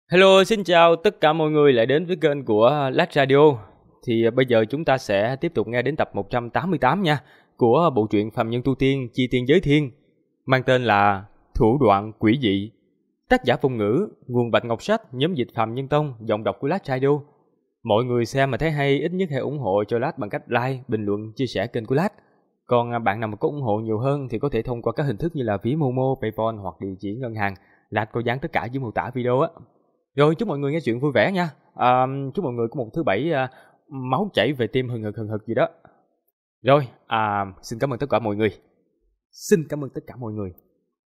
Hello, xin chào tất cả mọi người lại đến với kênh của Lách Radio. Bây giờ chúng ta sẽ tiếp tục nghe đến tập 188 nha, của bộ truyện Phàm Nhân Tu Tiên Chi Tiên Giới Thiên, mang tên là Thủ Đoạn Quỷ Dị. Tác giả Phong Ngữ, nguồn Bạch Ngọc Sách, nhóm dịch Phàm Nhân Tông, giọng đọc của Lách Radio. Mọi người xem mà thấy hay ít nhất hãy ủng hộ cho Lách bằng cách like, bình luận, chia sẻ kênh của Lách. Còn bạn nào mà có ủng hộ nhiều hơn thì có thể thông qua các hình thức như là ví Momo, Paypal hoặc địa chỉ ngân hàng. Lách có dán tất cả dưới mô tả video á. Rồi, chúc mọi người nghe chuyện vui vẻ nha. Chúc mọi người có một thứ bảy máu chảy về tim hừng hực gì đó. Rồi, xin cảm ơn tất cả mọi người. Xin cảm ơn tất cả mọi người.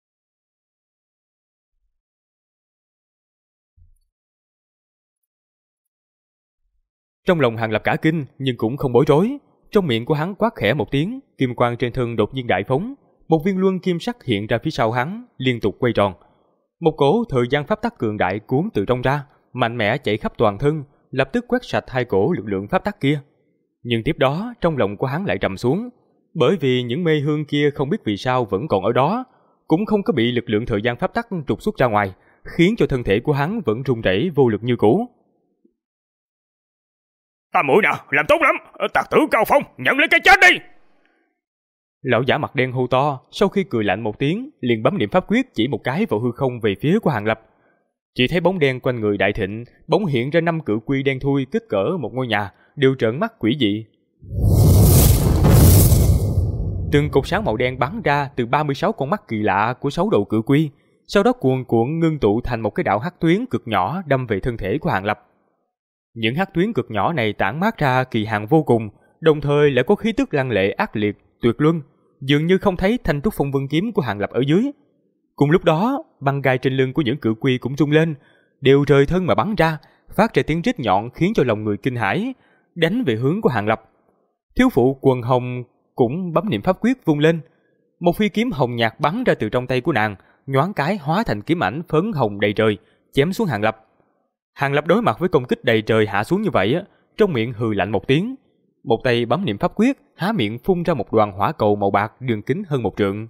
Trong lòng Hàng Lập cả kinh nhưng cũng không bối rối. Trong miệng của hắn quát khẽ một tiếng, kim quang trên thân đột nhiên đại phóng, một viên luân kim sắc hiện ra phía sau hắn, liên tục quay tròn. Một cổ thời gian pháp tắc cường đại cuốn từ trong ra, mạnh mẽ chạy khắp toàn thân, lập tức quét sạch hai cổ lực lượng pháp tắc kia. Nhưng tiếp đó, trong lòng của hắn lại trầm xuống, bởi vì những mê hương kia không biết vì sao vẫn còn ở đó, cũng không có bị lực lượng thời gian pháp tắc trục xuất ra ngoài, khiến cho thân thể của hắn vẫn run rẩy vô lực như cũ. Tam muội nè, làm tốt lắm, tặc tử Cao Phong, nhận lấy cái chết đi! Lão giả mặt đen hô to, sau khi cười lạnh một tiếng, liền bấm niệm pháp quyết chỉ một cái vào hư không về phía của Hàng Lập. Chỉ thấy bóng đen quanh người đại thịnh, bỗng hiện ra 5 cự quy đen thui kích cỡ một ngôi nhà, đều trợn mắt quỷ dị. Từng cột sáng màu đen bắn ra từ 36 con mắt kỳ lạ của 6 đầu cự quy, sau đó cuồn cuộn ngưng tụ thành một cái đạo hắc tuyến cực nhỏ đâm về thân thể của Hàng Lập. Những hắc tuyến cực nhỏ này tản mát ra kỳ hạn vô cùng, đồng thời lại có khí tức lăng lệ ác liệt, tuyệt luân, dường như không thấy thanh trúc phong vân kiếm của Hàng Lập ở dưới. Cùng lúc đó, băng gai trên lưng của những cự quy cũng rung lên, đều rời thân mà bắn ra, phát ra tiếng rít nhọn khiến cho lòng người kinh hãi, đánh về hướng của Hàng Lập. Thiếu phụ Quần Hồng cũng bấm niệm pháp quyết vung lên, một phi kiếm hồng nhạt bắn ra từ trong tay của nàng, nhoáng cái hóa thành kiếm ảnh phấn hồng đầy trời, chém xuống Hàng Lập. Hàng Lập đối mặt với công kích đầy trời hạ xuống như vậy, trong miệng hừ lạnh một tiếng, một tay bấm niệm pháp quyết, há miệng phun ra một đoàn hỏa cầu màu bạc đường kính hơn 1 trượng.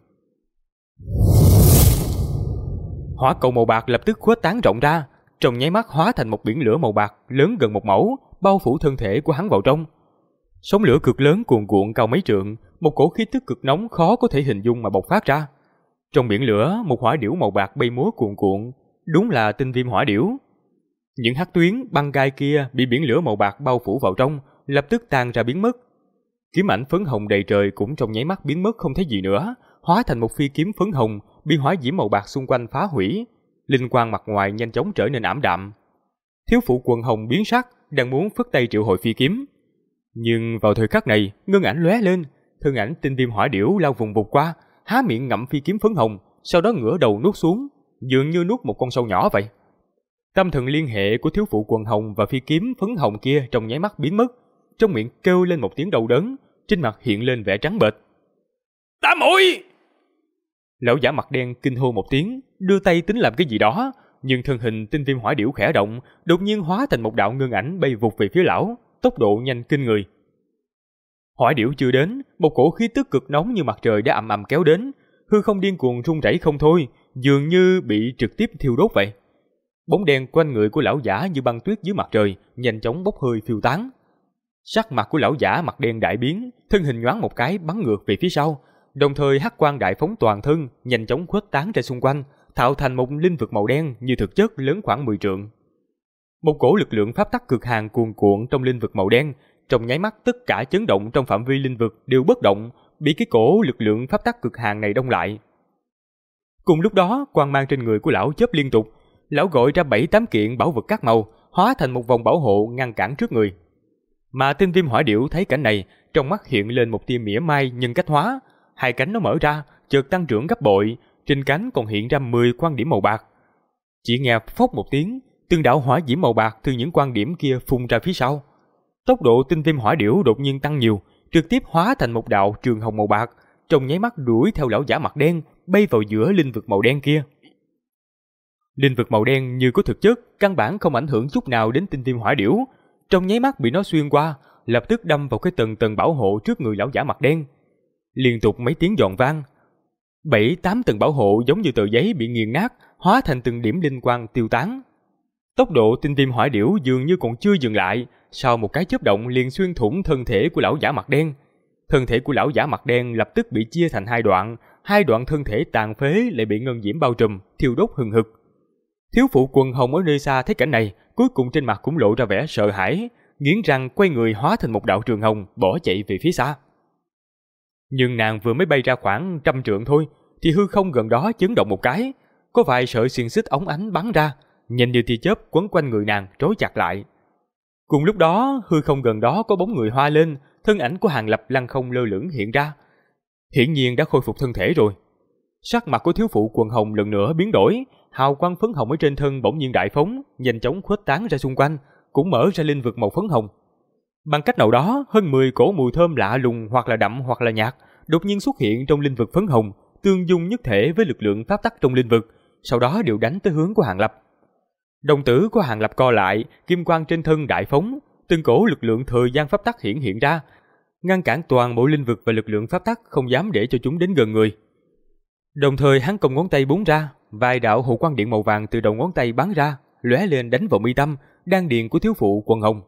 Hỏa cầu màu bạc lập tức khuếch tán rộng ra, trong nháy mắt hóa thành một biển lửa màu bạc lớn gần 1 mẫu, bao phủ thân thể của hắn vào trong. Sóng lửa cực lớn cuồn cuộn cao mấy trượng, một cổ khí tức cực nóng khó có thể hình dung mà bộc phát ra. Trong biển lửa, một hỏa điểu màu bạc bay múa cuồn cuộn, đúng là tinh viêm hỏa điểu. Những hắc tuyến băng gai kia bị biển lửa màu bạc bao phủ vào trong, lập tức tan ra biến mất. Kiếm ảnh phấn hồng đầy trời cũng trong nháy mắt biến mất không thấy gì nữa, hóa thành một phi kiếm phấn hồng bị hỏa diễm màu bạc xung quanh phá hủy, linh quang mặt ngoài nhanh chóng trở nên ảm đạm. Thiếu phụ Quần Hồng biến sắc, đang muốn phất tay triệu hồi phi kiếm, nhưng vào thời khắc này, ngân ảnh lóe lên, thân ảnh tinh viêm hỏa điểu lao vùng vụt qua, há miệng ngậm phi kiếm phấn hồng, sau đó ngửa đầu nuốt xuống, dường như nuốt một con sâu nhỏ vậy. Tâm thần liên hệ của thiếu phụ Quần Hồng và phi kiếm phấn hồng kia trong nháy mắt biến mất, trong miệng kêu lên một tiếng đau đớn, trên mặt hiện lên vẻ trắng bệch. Tam muội! Lão giả mặt đen kinh hô một tiếng, đưa tay tính làm cái gì đó, nhưng thân hình tinh viêm hỏa điểu khẽ động, đột nhiên hóa thành một đạo ngân ảnh bay vụt về phía lão, tốc độ nhanh kinh người. Hỏa điểu chưa đến, một cổ khí tức cực nóng như mặt trời đã ầm ầm kéo đến, hư không điên cuồng rung rẩy không thôi, dường như bị trực tiếp thiêu đốt vậy. Bóng đen quanh người của lão giả như băng tuyết dưới mặt trời, nhanh chóng bốc hơi phiêu tán. Sắc mặt của lão giả mặt đen đại biến, thân hình nhoáng một cái bắn ngược về phía sau, đồng thời hắc quang đại phóng toàn thân, nhanh chóng khuếch tán ra xung quanh, tạo thành một linh vực màu đen như thực chất lớn khoảng 10 trượng. Một cổ lực lượng pháp tắc cực hàn cuồn cuộn trong linh vực màu đen, trong nháy mắt tất cả chấn động trong phạm vi linh vực đều bất động, bị cái cổ lực lượng pháp tắc cực hàn này đông lại. Cùng lúc đó, quang mang trên người của lão chớp liên tục, lão gọi ra 7-8 kiện bảo vật các màu, hóa thành một vòng bảo hộ ngăn cản trước người. Mà tinh viêm hỏa điểu thấy cảnh này, trong mắt hiện lên một tia mỉa mai nhân cách hóa, hai cánh nó mở ra, chợt tăng trưởng gấp bội, trên cánh còn hiện ra 10 quan điểm màu bạc. Chỉ nghe phốc một tiếng, từng đạo hỏa diễm màu bạc từ những quan điểm kia phun ra phía sau. Tốc độ tinh viêm hỏa điểu đột nhiên tăng nhiều, trực tiếp hóa thành một đạo trường hồng màu bạc, trong nháy mắt đuổi theo lão giả mặt đen, bay vào giữa linh vực màu đen kia. Linh vực màu đen như có thực chất, căn bản không ảnh hưởng chút nào đến tinh viêm hỏa điểu, trong nháy mắt bị nó xuyên qua, lập tức đâm vào cái tầng bảo hộ trước người lão giả mặt đen. Liên tục mấy tiếng giòn vang, 7-8 tầng bảo hộ giống như tờ giấy bị nghiền nát, hóa thành từng điểm linh quang tiêu tán. Tốc độ tinh viêm hỏa điểu dường như còn chưa dừng lại, sau một cái chớp động liền xuyên thủng thân thể của lão giả mặt đen. Thân thể của lão giả mặt đen lập tức bị chia thành hai đoạn thân thể tàn phế lại bị ngân diễm bao trùm, thiêu đốt hừng hực. Thiếu phụ quần hồng ở nơi xa thấy cảnh này, cuối cùng trên mặt cũng lộ ra vẻ sợ hãi, nghiến răng quay người hóa thành một đạo trường hồng bỏ chạy về phía xa. Nhưng nàng vừa mới bay ra khoảng 100 trượng thôi, thì hư không gần đó chấn động một cái, có vài sợi xiềng xích óng ánh bắn ra, nhanh như tia chớp quấn quanh người nàng trói chặt lại. Cùng lúc đó, hư không gần đó có bóng người hoa lên, thân ảnh của Hàng Lập lăng không lơ lửng hiện ra. Hiển nhiên đã khôi phục thân thể rồi. Sắc mặt của thiếu phụ quần hồng lần nữa biến đổi, hào quang phấn hồng ở trên thân bỗng nhiên đại phóng, nhanh chóng khuếch tán ra xung quanh, cũng mở ra linh vực màu phấn hồng. Bằng cách nào đó, hơn 10 cổ mùi thơm lạ lùng hoặc là đậm hoặc là nhạt, đột nhiên xuất hiện trong linh vực phấn hồng, tương dung nhất thể với lực lượng pháp tắc trong linh vực, sau đó đều đánh tới hướng của Hàng Lập. Đồng tử của Hàng Lập co lại, kim quang trên thân đại phóng, từng cổ lực lượng thời gian pháp tắc hiện ra, ngăn cản toàn bộ linh vực và lực lượng pháp tắc không dám để cho chúng đến gần người. Đồng thời hắn cong ngón tay búng ra, vài đạo hộ quang điện màu vàng từ đầu ngón tay bắn ra, lóe lên đánh vào mi tâm, đan điền của thiếu phụ quần hồng.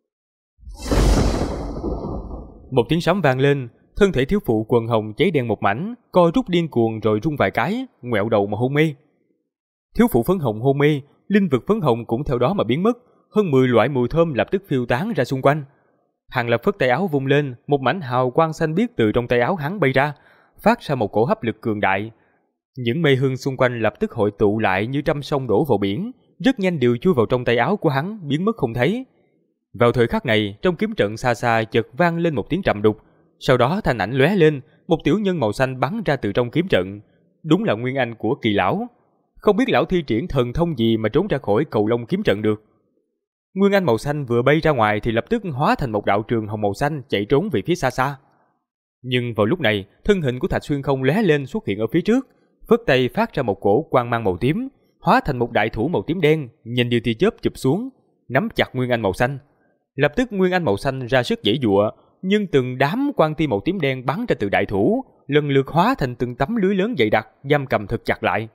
Một tiếng sấm vang lên, thân thể thiếu phụ quần hồng cháy đen một mảnh, co rút điên cuồng rồi rung vài cái, ngoẹo đầu mà hôn mê. Thiếu phụ phấn hồng hôn mê, linh vực phấn hồng cũng theo đó mà biến mất, hơn 10 loại mùi thơm lập tức phiêu tán ra xung quanh. Hàng Lập phất tay áo vung lên, một mảnh hào quang xanh biếc từ trong tay áo hắn bay ra, phát ra một cổ hấp lực cường đại. Những mây hương xung quanh lập tức hội tụ lại như trăm sông đổ vào biển, rất nhanh đều chui vào trong tay áo của hắn, biến mất không thấy. Vào thời khắc này, trong kiếm trận xa xa chợt vang lên một tiếng trầm đục, sau đó thanh ảnh lóe lên, một tiểu nhân màu xanh bắn ra từ trong kiếm trận. Đúng là nguyên anh của Kỳ lão. Không biết lão thi triển thần thông gì mà trốn ra khỏi cầu lông kiếm trận được. Nguyên anh màu xanh vừa bay ra ngoài thì lập tức hóa thành một đạo trường hồng màu xanh chạy trốn về phía xa xa. Nhưng vào lúc này, thân hình của Thạch Xuyên Không lóe lên xuất hiện ở phía trước, phất tay phát ra một cổ quang mang màu tím, hóa thành một đại thủ màu tím đen, nhanh như tia chớp chụp xuống, nắm chặt nguyên anh màu xanh. Lập tức nguyên anh màu xanh ra sức giãy giụa, nhưng từng đám quang ti màu tím đen bắn ra từ đại thủ, lần lượt hóa thành từng tấm lưới lớn dày đặc, giam cầm thật chặt lại.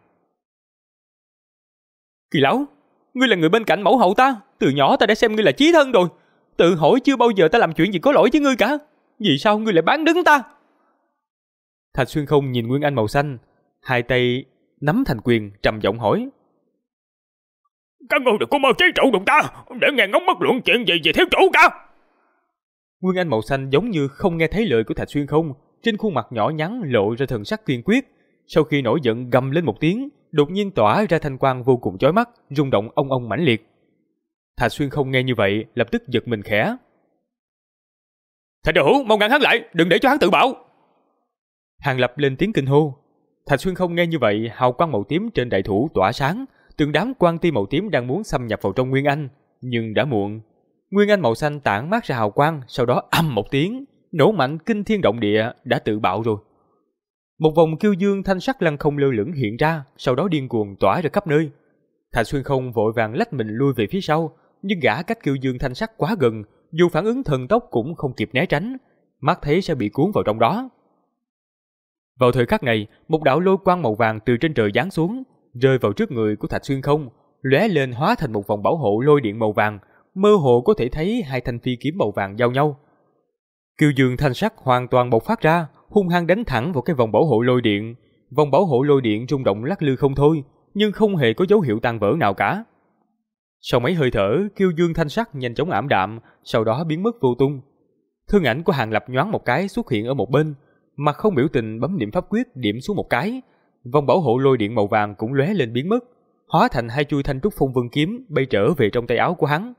Kỳ lão, ngươi là người bên cạnh mẫu hậu ta, từ nhỏ ta đã xem ngươi là chí thân rồi, tự hỏi chưa bao giờ ta làm chuyện gì có lỗi với ngươi cả, vì sao ngươi lại bán đứng ta? Thạch Xuyên Không nhìn nguyên anh màu xanh, hai tay nắm thành quyền, trầm giọng hỏi. Các ngươi đừng có mơ chế trụ đụng ta, để nghe ngóng bất luận chuyện gì về thiếu chủ cả. Nguyên anh màu xanh giống như không nghe thấy lời của Thạch Xuyên Không, trên khuôn mặt nhỏ nhắn lộ ra thần sắc kiên quyết. Sau khi nổi giận gầm lên một tiếng, đột nhiên tỏa ra thanh quang vô cùng chói mắt, rung động ong ong mãnh liệt. Thạch Xuyên Không nghe như vậy, lập tức giật mình khẽ. Thạch đạo hữu, mau ngăn hắn lại, đừng để cho hắn tự bạo. Hàng Lập lên tiếng kinh hô. Thạch Xuyên Không nghe như vậy, hào quang màu tím trên đại thủ tỏa sáng, từng đám quang ti màu tím đang muốn xâm nhập vào trong Nguyên Anh, nhưng đã muộn. Nguyên Anh màu xanh tản mát ra hào quang, sau đó ầm một tiếng, nổ mạnh kinh thiên động địa, đã tự bạo rồi. Một vòng kiêu dương thanh sắc lăng không lơ lửng hiện ra, sau đó điên cuồng tỏa ra khắp nơi. Thạch Xuyên Không vội vàng lách mình lui về phía sau, nhưng gã cách kiêu dương thanh sắc quá gần, dù phản ứng thần tốc cũng không kịp né tránh, mắt thấy sẽ bị cuốn vào trong đó. Vào thời khắc này, một đạo lôi quang màu vàng từ trên trời giáng xuống, rơi vào trước người của Thạch Xuyên Không, lóe lên hóa thành một vòng bảo hộ lôi điện màu vàng, mơ hồ có thể thấy hai thanh phi kiếm màu vàng giao nhau. Kiêu dương thanh sắc hoàn toàn bộc phát ra, hung hăng đánh thẳng vào cái vòng bảo hộ lôi điện. Vòng bảo hộ lôi điện rung động lắc lư không thôi, nhưng không hề có dấu hiệu tan vỡ nào cả. Sau mấy hơi thở, kiêu dương thanh sắc nhanh chóng ảm đạm, sau đó biến mất vô tung. Thân ảnh của Hàng Lập nhoáng một cái xuất hiện ở một bên, mặt không biểu tình bấm niệm pháp quyết điểm xuống một cái, vòng bảo hộ lôi điện màu vàng cũng lóe lên biến mất, hóa thành hai chuôi thanh trúc phong vân kiếm bay trở về trong tay áo của hắn.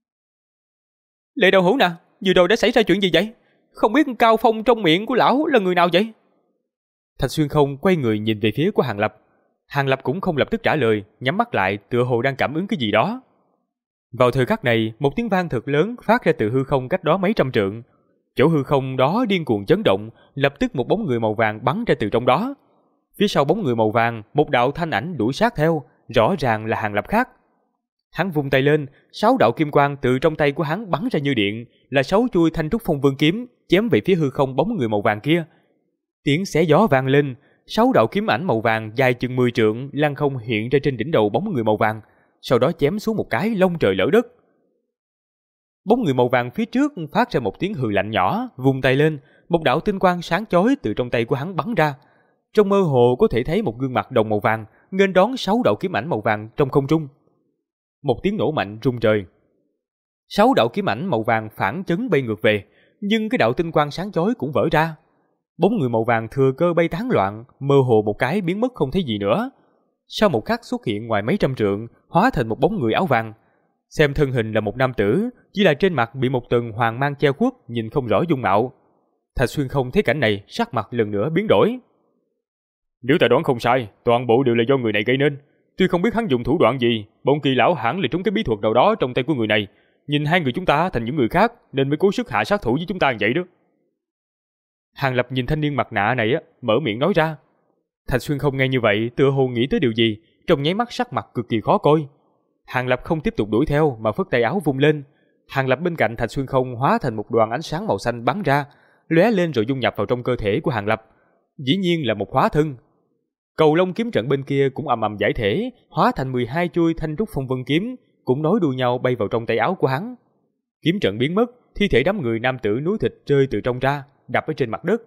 Lệ đạo hữu nè, vừa rồi đã xảy ra chuyện gì vậy? Không biết Cao Phong trong miệng của lão là người nào vậy? Thạch Xuyên Không quay người nhìn về phía của Hàng Lập. Hàng Lập cũng không lập tức trả lời, nhắm mắt lại tựa hồ đang cảm ứng cái gì đó. Vào thời khắc này, một tiếng vang thật lớn phát ra từ hư không cách đó mấy trăm trượng. Chỗ hư không đó điên cuồng chấn động, lập tức một bóng người màu vàng bắn ra từ trong đó. Phía sau bóng người màu vàng, một đạo thanh ảnh đuổi sát theo, rõ ràng là Hàng Lập khác. Hắn vung tay lên, 6 đạo kim quang từ trong tay của hắn bắn ra như điện, là 6 chuôi thanh trúc phong vương kiếm chém về phía hư không bóng người màu vàng kia. Tiếng xé gió vang lên, 6 đạo kiếm ảnh màu vàng dài chừng 10 trượng lăng không hiện ra trên đỉnh đầu bóng người màu vàng, sau đó chém xuống một cái lông trời lỡ đất. Bóng người màu vàng phía trước phát ra một tiếng hừ lạnh nhỏ, vung tay lên, một đạo tinh quang sáng chói từ trong tay của hắn bắn ra. Trong mơ hồ có thể thấy một gương mặt đồng màu vàng nghênh đón 6 đạo kiếm ảnh màu vàng trong không trung. Một tiếng nổ mạnh rung trời. 6 đạo kiếm ảnh màu vàng phản chấn bay ngược về, nhưng cái đạo tinh quang sáng chói cũng vỡ ra. Bóng người màu vàng thừa cơ bay tán loạn, mơ hồ một cái biến mất không thấy gì nữa. Sau một khắc xuất hiện ngoài mấy trăm trượng, hóa thành một bóng người áo vàng. Xem thân hình là một nam tử, chỉ là trên mặt bị một tầng hoàng mang che khuất, nhìn không rõ dung mạo. Thạch Xuyên Không thấy cảnh này, sắc mặt lần nữa biến đổi. Nếu ta đoán không sai, toàn bộ đều là do người này gây nên. Tuy không biết hắn dùng thủ đoạn gì, bọn kỳ lão hẳn là trúng cái bí thuật nào đó trong tay của người này. Nhìn hai người chúng ta thành những người khác, nên mới cố sức hạ sát thủ với chúng ta vậy đó. Hàng Lập nhìn thanh niên mặt nạ này mở miệng nói ra. Thạch Xuyên Không nghe như vậy, tựa hồ nghĩ tới điều gì, trong nháy mắt sắc mặt cực kỳ khó coi. Hàng Lập không tiếp tục đuổi theo mà phất tay áo vung lên. Hàng Lập bên cạnh Thạch Xuyên Không hóa thành một đoàn ánh sáng màu xanh bắn ra, lóe lên rồi dung nhập vào trong cơ thể của Hàng Lập. Dĩ nhiên là một hóa thân. Cầu Long kiếm trận bên kia cũng ầm ầm giải thể, hóa thành 12 chuôi thanh trúc phong vân kiếm, cũng nối đuôi nhau bay vào trong tay áo của hắn. Kiếm trận biến mất, thi thể đám người nam tử núi thịt rơi từ trong ra, đập ở trên mặt đất.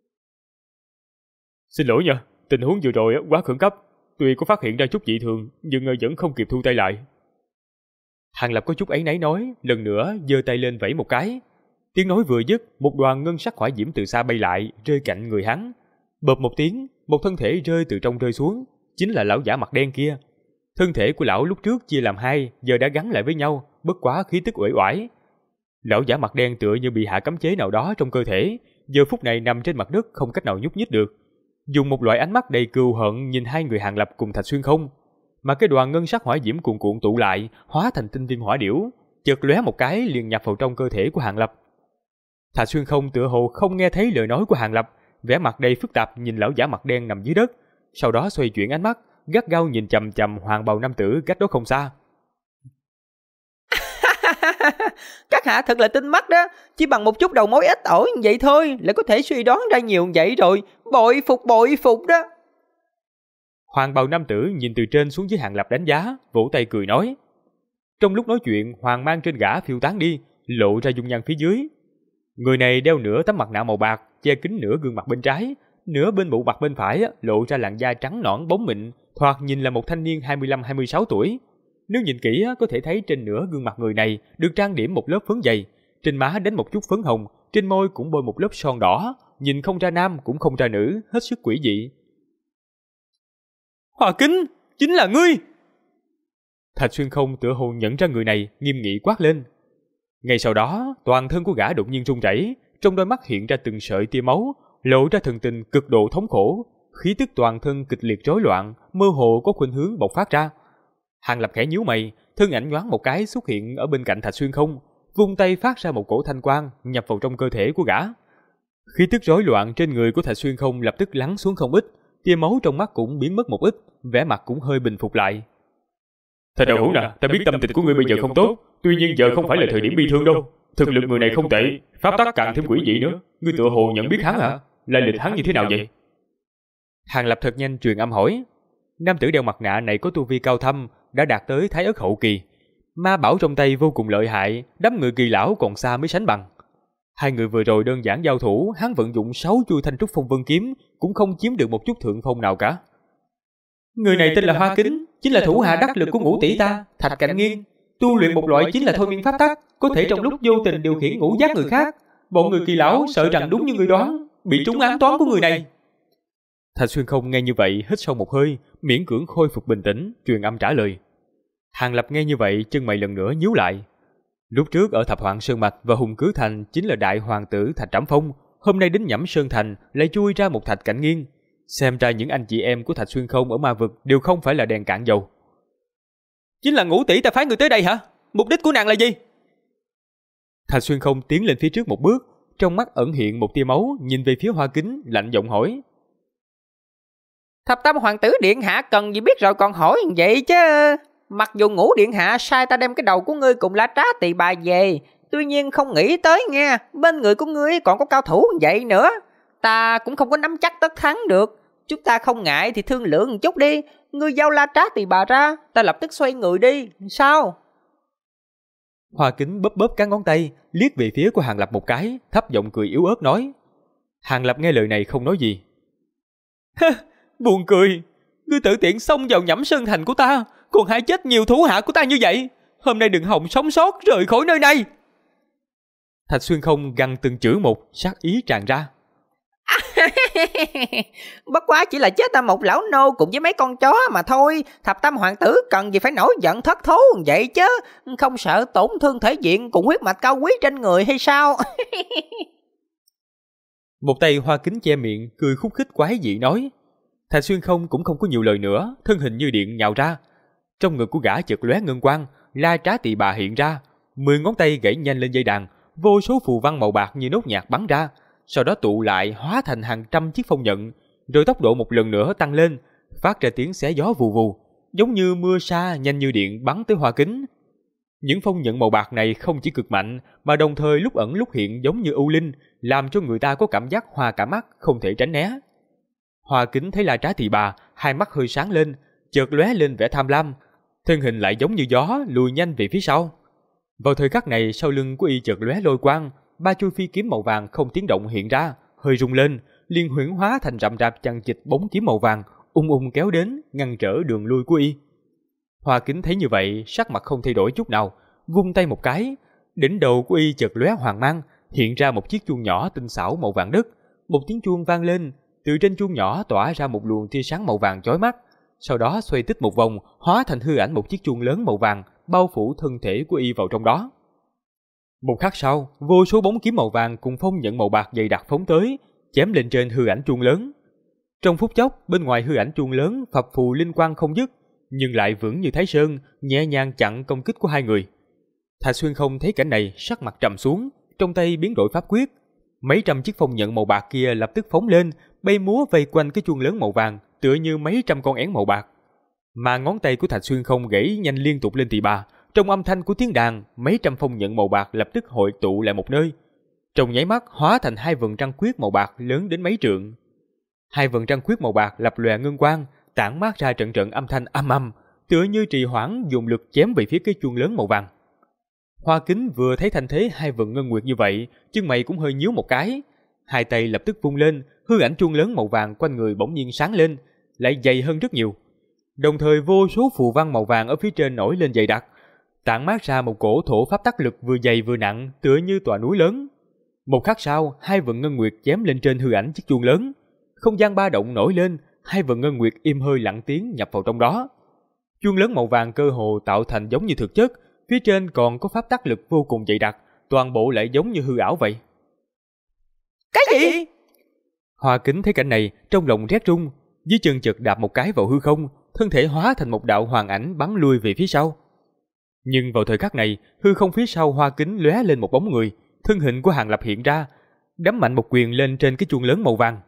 Xin lỗi nha, tình huống vừa rồi quá khẩn cấp, tuy có phát hiện ra chút dị thường, nhưng vẫn không kịp thu tay lại. Hàng Lập có chút áy náy nói, lần nữa giơ tay lên vẫy một cái. Tiếng nói vừa dứt, một đoàn ngân sắc hỏa diễm từ xa bay lại, rơi cạnh người hắn. Bộp một tiếng, một thân thể rơi từ trong rơi xuống, chính là lão giả mặt đen kia. Thân thể của lão lúc trước chia làm hai, giờ đã gắn lại với nhau, bất quá khí tức uể oải. Lão giả mặt đen tựa như bị hạ cấm chế nào đó trong cơ thể, giờ phút này nằm trên mặt đất không cách nào nhúc nhích được. Dùng một loại ánh mắt đầy cừu hận nhìn hai người Hàng Lập cùng Thạch Xuyên Không, mà cái đoàn ngân sắc hỏa diễm cuồn cuộn tụ lại, hóa thành tinh viêm hỏa điểu, chợt lóe một cái liền nhập vào trong cơ thể của Hàng Lập. Thạch Xuyên Không tựa hồ không nghe thấy lời nói của Hàng Lập, vẻ mặt đầy phức tạp nhìn lão giả mặt đen nằm dưới đất, sau đó xoay chuyển ánh mắt, gắt gao nhìn chằm chằm hoàng bào nam tử cách đó không xa. Các hạ thật là tinh mắt đó, chỉ bằng một chút đầu mối ít ỏi như vậy thôi là có thể suy đoán ra nhiều như vậy rồi, bội phục đó. Hoàng bào nam tử nhìn từ trên xuống dưới Hàng Lập đánh giá, vỗ tay cười nói. Trong lúc nói chuyện, hoàng mang trên gã phiêu tán đi, lộ ra dung nhan phía dưới. Người này đeo nửa tấm mặt nạ màu bạc, che kín nửa gương mặt bên trái, nửa bên bộ mặt bên phải lộ ra làn da trắng nõn bóng mịn, thoạt nhìn là một thanh niên 25-26 tuổi. Nếu nhìn kỹ có thể thấy trên nửa gương mặt người này được trang điểm một lớp phấn dày, trên má đánh một chút phấn hồng, trên môi cũng bôi một lớp son đỏ, nhìn không ra nam cũng không ra nữ, hết sức quỷ dị. Hòa Kính, chính là ngươi! Thạch Xuyên Không tựa hồ nhận ra người này, nghiêm nghị quát lên. Ngay sau đó, toàn thân của gã đột nhiên run rẩy, trong đôi mắt hiện ra từng sợi tia máu, lộ ra thần tình cực độ thống khổ, khí tức toàn thân kịch liệt rối loạn, mơ hồ có khuynh hướng bộc phát ra. Hàng Lập khẽ nhíu mày, thân ảnh nhoáng một cái xuất hiện ở bên cạnh Thạch Xuyên Không, vung tay phát ra một cổ thanh quang nhập vào trong cơ thể của gã. Khí tức rối loạn trên người của Thạch Xuyên Không lập tức lắng xuống không ít, tia máu trong mắt cũng biến mất một ít, vẻ mặt cũng hơi bình phục lại. Thạch đạo hữu nè, ta biết tâm tình của ngươi bây giờ không tốt, tuy nhiên giờ không phải là thời điểm bi thương đâu. Thực lực người này không tệ, pháp tắc càng thêm quỷ dị nữa. Ngươi tựa hồ nhận biết hắn hả? Lai lịch hắn như thế nào vậy? Hàng Lập thật nhanh truyền âm hỏi. Nam tử đeo mặt nạ này có tu vi cao thâm, đã đạt tới Thái Ất hậu kỳ. Ma bảo trong tay vô cùng lợi hại, đám người kỳ lão còn xa mới sánh bằng. Hai người vừa rồi đơn giản giao thủ, hắn vận dụng 6 chuôi thanh trúc phong vân kiếm, cũng không chiếm được một chút thượng phong nào cả. Người này tên là Hoa Kính, chính là thủ hạ đắc lực của ngũ tỷ ta, Thạch Cạnh Nghiên. Tu luyện một loại chính là thôi miên pháp tắc, có thể trong lúc vô tình điều khiển ngũ giác người khác. Bọn người kỳ lão sợ rằng đúng như người đoán, bị trúng ám toán của người này. Thạch Xuyên Không nghe như vậy, hít sâu một hơi, miễn cưỡng khôi phục bình tĩnh, truyền âm trả lời. Hàng Lập nghe như vậy, chân mày lần nữa nhíu lại. Lúc trước ở Thập Hoạn Sơn Mạch và Hùng Cứ Thành chính là đại hoàng tử Thạch Trảm Phong, hôm nay đến Nhẫm Sơn Thành lại chui ra một Thạch Cạnh Nghiên. Xem ra những anh chị em của Thạch Xuyên Không ở ma vực đều không phải là đèn cạn dầu. Chính là ngũ tỷ ta phái người tới đây hả? Mục đích của nàng là gì? Thạch Xuyên Không tiến lên phía trước một bước, trong mắt ẩn hiện một tia máu, nhìn về phía Hoa Kính, lạnh giọng hỏi. Thập Tam hoàng tử điện hạ cần gì biết rồi còn hỏi vậy chứ. Mặc dù Ngũ điện hạ sai ta đem cái đầu của ngươi cùng lá trá tỳ bà về, tuy nhiên không nghĩ tới nghe, bên người của ngươi còn có cao thủ vậy nữa. Ta cũng không có nắm chắc tất thắng được. Chúng ta không ngại thì thương lượng một chút đi. ngươi giao La Trá Tỳ Bà ra, ta lập tức xoay người đi, sao? Hoa Kính bóp bóp các ngón tay, liếc về phía của Hàng Lập một cái, thấp giọng cười yếu ớt nói. Hàng Lập nghe lời này không nói gì. Buồn cười, ngươi tự tiện xông vào Nhẫm Sơn Thành của ta, còn hại chết nhiều thủ hạ của ta như vậy. Hôm nay đừng hòng sống sót rời khỏi nơi này. Thạch Xuyên Không gằn từng chữ một, sát ý tràn ra. Bất quá chỉ là chết ta một lão nô cùng với mấy con chó mà thôi. Thập Tam hoàng tử cần gì phải nổi giận thất thố vậy chứ? Không sợ tổn thương thể diện cùng huyết mạch cao quý trên người hay sao? Một tay Hoa Kính che miệng, cười khúc khích quái dị nói. Thạch Xuyên Không cũng không có nhiều lời nữa, thân hình như điện nhào ra. Trong ngực của gã chợt lóe ngân quang, La Trá Tỳ Bà hiện ra, 10 ngón tay gảy nhanh lên dây đàn, vô số phù văn màu bạc như nốt nhạc bắn ra, sau đó tụ lại hóa thành hàng trăm chiếc phong nhận, rồi tốc độ một lần nữa tăng lên, phát ra tiếng xé gió vù vù, giống như mưa sa nhanh như điện bắn tới Hoa Kính. Những phong nhận màu bạc này không chỉ cực mạnh, mà đồng thời lúc ẩn lúc hiện giống như ưu linh, làm cho người ta có cảm giác hoa cả mắt, không thể tránh né. Hoa Kính thấy La Trá Tỳ Bà, hai mắt hơi sáng lên, chợt lóe lên vẻ tham lam, thân hình lại giống như gió lùi nhanh về phía sau. Vào thời khắc này, sau lưng của y chợt lóe lôi quang, 3 chuôi phi kiếm màu vàng không tiếng động hiện ra, hơi rung lên, liền huyễn hóa thành rậm rạp chằng chịt bóng kiếm màu vàng, ung kéo đến, ngăn trở đường lui của y. Hoa Kính thấy như vậy, sắc mặt không thay đổi chút nào, vung tay một cái, đỉnh đầu của y chợt lóe hoàng mang, hiện ra một chiếc chuông nhỏ tinh xảo màu vàng đất. Một tiếng chuông vang lên, từ trên chuông nhỏ tỏa ra một luồng tia sáng màu vàng chói mắt, sau đó xoay tích một vòng, hóa thành hư ảnh một chiếc chuông lớn màu vàng, bao phủ thân thể của y vào trong đó. Một khắc sau, vô số bóng kiếm màu vàng cùng phong nhận màu bạc dày đặc phóng tới, chém lên trên hư ảnh chuông lớn. Trong phút chốc, bên ngoài hư ảnh chuông lớn phập phù linh quang không dứt, nhưng lại vững như Thái Sơn, nhẹ nhàng chặn công kích của hai người. Thạch Xuyên Không thấy cảnh này, sắc mặt trầm xuống, trong tay biến đổi pháp quyết. Mấy trăm chiếc phong nhận màu bạc kia lập tức phóng lên, bay múa vây quanh cái chuông lớn màu vàng, tựa như mấy trăm con én màu bạc. Mà ngón tay của Thạch Xuyên Không gãy nhanh liên tục lên tỳ bà. Trong âm thanh của tiếng đàn, mấy trăm phong nhận màu bạc lập tức hội tụ lại một nơi. Trong nháy mắt hóa thành hai vầng trăng khuyết màu bạc lớn đến mấy trượng. Hai vầng trăng khuyết màu bạc lập lòe ngân quang, tản mát ra trận trận âm thanh âm âm, tựa như trì hoãn dùng lực chém về phía cái chuông lớn màu vàng. Hoa Kính vừa thấy thành thế hai vầng ngân nguyệt như vậy, chân mày cũng hơi nhíu một cái. Hai tay lập tức vung lên, hư ảnh chuông lớn màu vàng quanh người bỗng nhiên sáng lên, lại dày hơn rất nhiều. Đồng thời vô số phù văn màu vàng ở phía trên nổi lên dày đặc, tản mát ra một cổ thổ pháp tắc lực vừa dày vừa nặng, tựa như tòa núi lớn. Một khắc sau, hai vầng ngân nguyệt chém lên trên hư ảnh chiếc chuông lớn, không gian ba động nổi lên, hai vầng ngân nguyệt im hơi lặng tiếng nhập vào trong đó. Chuông lớn màu vàng cơ hồ tạo thành giống như thực chất, phía trên còn có pháp tắc lực vô cùng dày đặc, toàn bộ lại giống như hư ảo vậy. Cái gì? Hoa Kính thấy cảnh này, trong lòng rét run, dưới chân chợt đạp một cái vào hư không, thân thể hóa thành một đạo hoàng ảnh bắn lui về phía sau. Nhưng vào thời khắc này, hư không phía sau Hoa Kính lóe lên một bóng người, thân hình của Hàng Lập hiện ra, đấm mạnh một quyền lên trên cái chuông lớn màu vàng.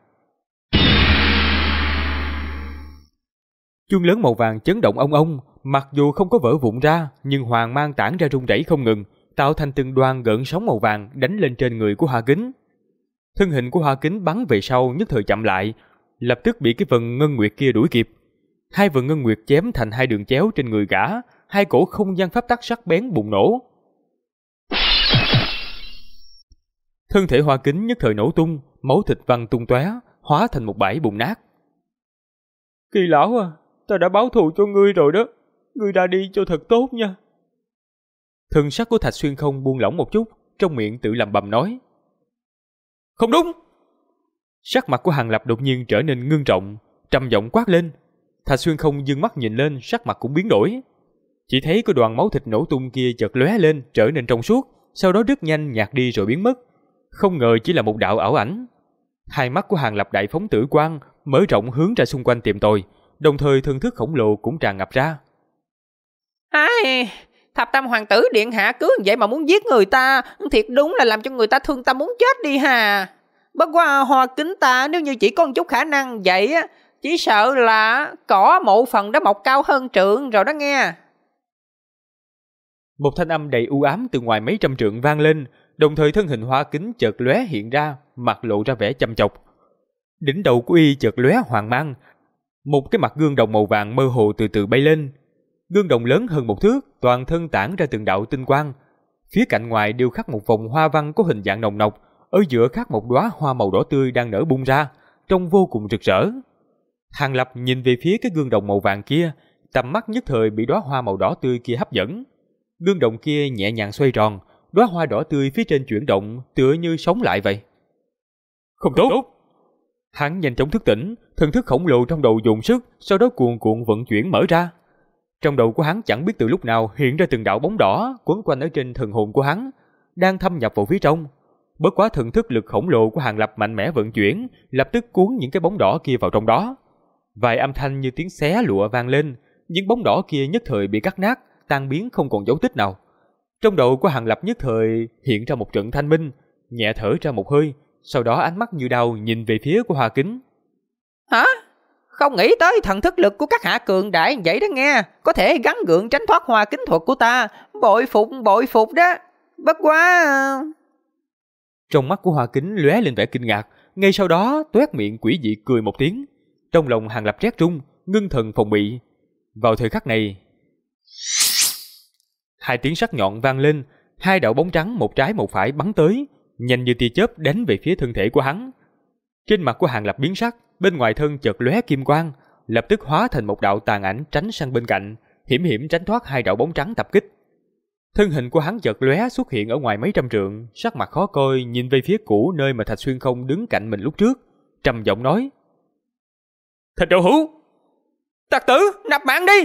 Chuông lớn màu vàng chấn động ong ong, mặc dù không có vỡ vụn ra, nhưng hoàng mang tản ra rung rẩy không ngừng, tạo thành từng đoàn gợn sóng màu vàng đánh lên trên người của Hoa Kính. Thân hình của Hoa Kính bắn về sau nhất thời chậm lại, lập tức bị cái vầng ngân nguyệt kia đuổi kịp. Hai vầng ngân nguyệt chém thành hai đường chéo trên người gã, hai cổ không gian pháp tắc sắc bén bùng nổ. Thân thể Hoa Kính nhất thời nổ tung, máu thịt văng tung tóe, hóa thành một bãi bùn nát. Kỳ lão à, ta đã báo thù cho ngươi rồi đó, ngươi ra đi cho thật tốt nha. Thân sắc của Thạch Xuyên Không buông lỏng một chút, trong miệng tự lẩm bẩm nói. Không đúng! Sắc mặt của Hàng Lập đột nhiên trở nên ngưng trọng, trầm giọng quát lên. Thạch Xuyên Không dương mắt nhìn lên, sắc mặt cũng biến đổi. Chỉ thấy cái đoàn máu thịt nổ tung kia chợt lóe lên, trở nên trong suốt, sau đó rất nhanh nhạt đi rồi biến mất. Không ngờ chỉ là một đạo ảo ảnh. Hai mắt của Hàng Lập đại phóng tử quang, mở rộng hướng ra xung quanh tìm tòi, đồng thời thần thức khổng lồ cũng tràn ngập ra. Ai, Thập Tam hoàng tử điện hạ cứ vậy mà muốn giết người ta, thiệt đúng là làm cho người ta thương tâm muốn chết đi hà. Bất qua Hoa Kính ta nếu như chỉ có một chút khả năng vậy á, chỉ sợ là cỏ mộ phần đã mọc cao hơn trượng rồi đó nghe. Một thanh âm đầy u ám từ ngoài mấy trăm trượng vang lên, đồng thời thân hình Hoa Kính chợt lóe hiện ra, mặt lộ ra vẻ chăm chọc. Đỉnh đầu của y chợt lóe hoàng mang, Một cái mặt gương đồng màu vàng mơ hồ từ từ bay lên. Gương đồng lớn hơn một thước, toàn thân tản ra từng đạo tinh quang. Phía cạnh ngoài điêu khắc một vòng hoa văn có hình dạng nồng nọc, ở giữa khắc một đóa hoa màu đỏ tươi đang nở bung ra, trông vô cùng rực rỡ. Hàng Lập nhìn về phía cái gương đồng màu vàng kia, tầm mắt nhất thời bị đóa hoa màu đỏ tươi kia hấp dẫn. Gương đồng kia nhẹ nhàng xoay tròn, đóa hoa đỏ tươi phía trên chuyển động, tựa như sống lại vậy. Không tốt! Hắn nhanh chóng thức tỉnh, thần thức khổng lồ trong đầu dồn sức, sau đó cuồn cuộn vận chuyển mở ra. Trong đầu của hắn chẳng biết từ lúc nào hiện ra từng đạo bóng đỏ quấn quanh ở trên thần hồn của hắn, đang thâm nhập vào phía trong. Bất quá thần thức lực khổng lồ của Hàng Lập mạnh mẽ vận chuyển, lập tức cuốn những cái bóng đỏ kia vào trong đó. Vài âm thanh như tiếng xé lụa vang lên, những bóng đỏ kia nhất thời bị cắt nát, tan biến không còn dấu tích nào. Trong đầu của Hàng Lập nhất thời hiện ra một trận thanh minh, nhẹ thở ra một hơi, sau đó ánh mắt như đao nhìn về phía của Hoa Kính. Hả? Không nghĩ tới thần thức lực của các hạ cường đại vậy đó nghe, có thể gắn gượng tránh thoát Hoa Kính thuật của ta, bội phục đó. Bất quá... Trong mắt của Hoa Kính lóe lên vẻ kinh ngạc, ngay sau đó toét miệng quỷ dị cười một tiếng. Trong lòng Hàng Lập rét run, ngưng thần phòng bị. Vào thời khắc này, hai tiếng sắc nhọn vang lên, hai đạo bóng trắng một trái một phải bắn tới, nhanh như tia chớp đánh về phía thân thể của hắn. Trên mặt của Hàng Lập biến sắc, bên ngoài thân chợt lóe kim quang, lập tức hóa thành một đạo tàn ảnh tránh sang bên cạnh, hiểm hiểm tránh thoát hai đạo bóng trắng tập kích. Thân hình của hắn chợt lóe xuất hiện ở ngoài mấy trăm trượng, sắc mặt khó coi nhìn về phía cũ nơi mà Thạch Xuyên Không đứng cạnh mình lúc trước, trầm giọng nói: Thạch đạo hữu, Tặc tử, nạp mạng đi!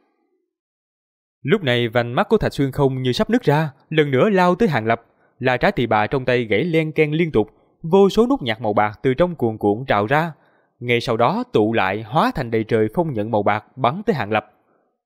Lúc này vành mắt của Thạch Xuyên Không như sắp nứt ra, lần nữa lao tới Hàng Lập, là trái tỳ bà trong tay gãy len keng liên tục, vô số nút nhạc màu bạc từ trong cuồn cuộn trào ra, ngay sau đó tụ lại hóa thành đầy trời phong nhận màu bạc bắn tới Hàng Lập.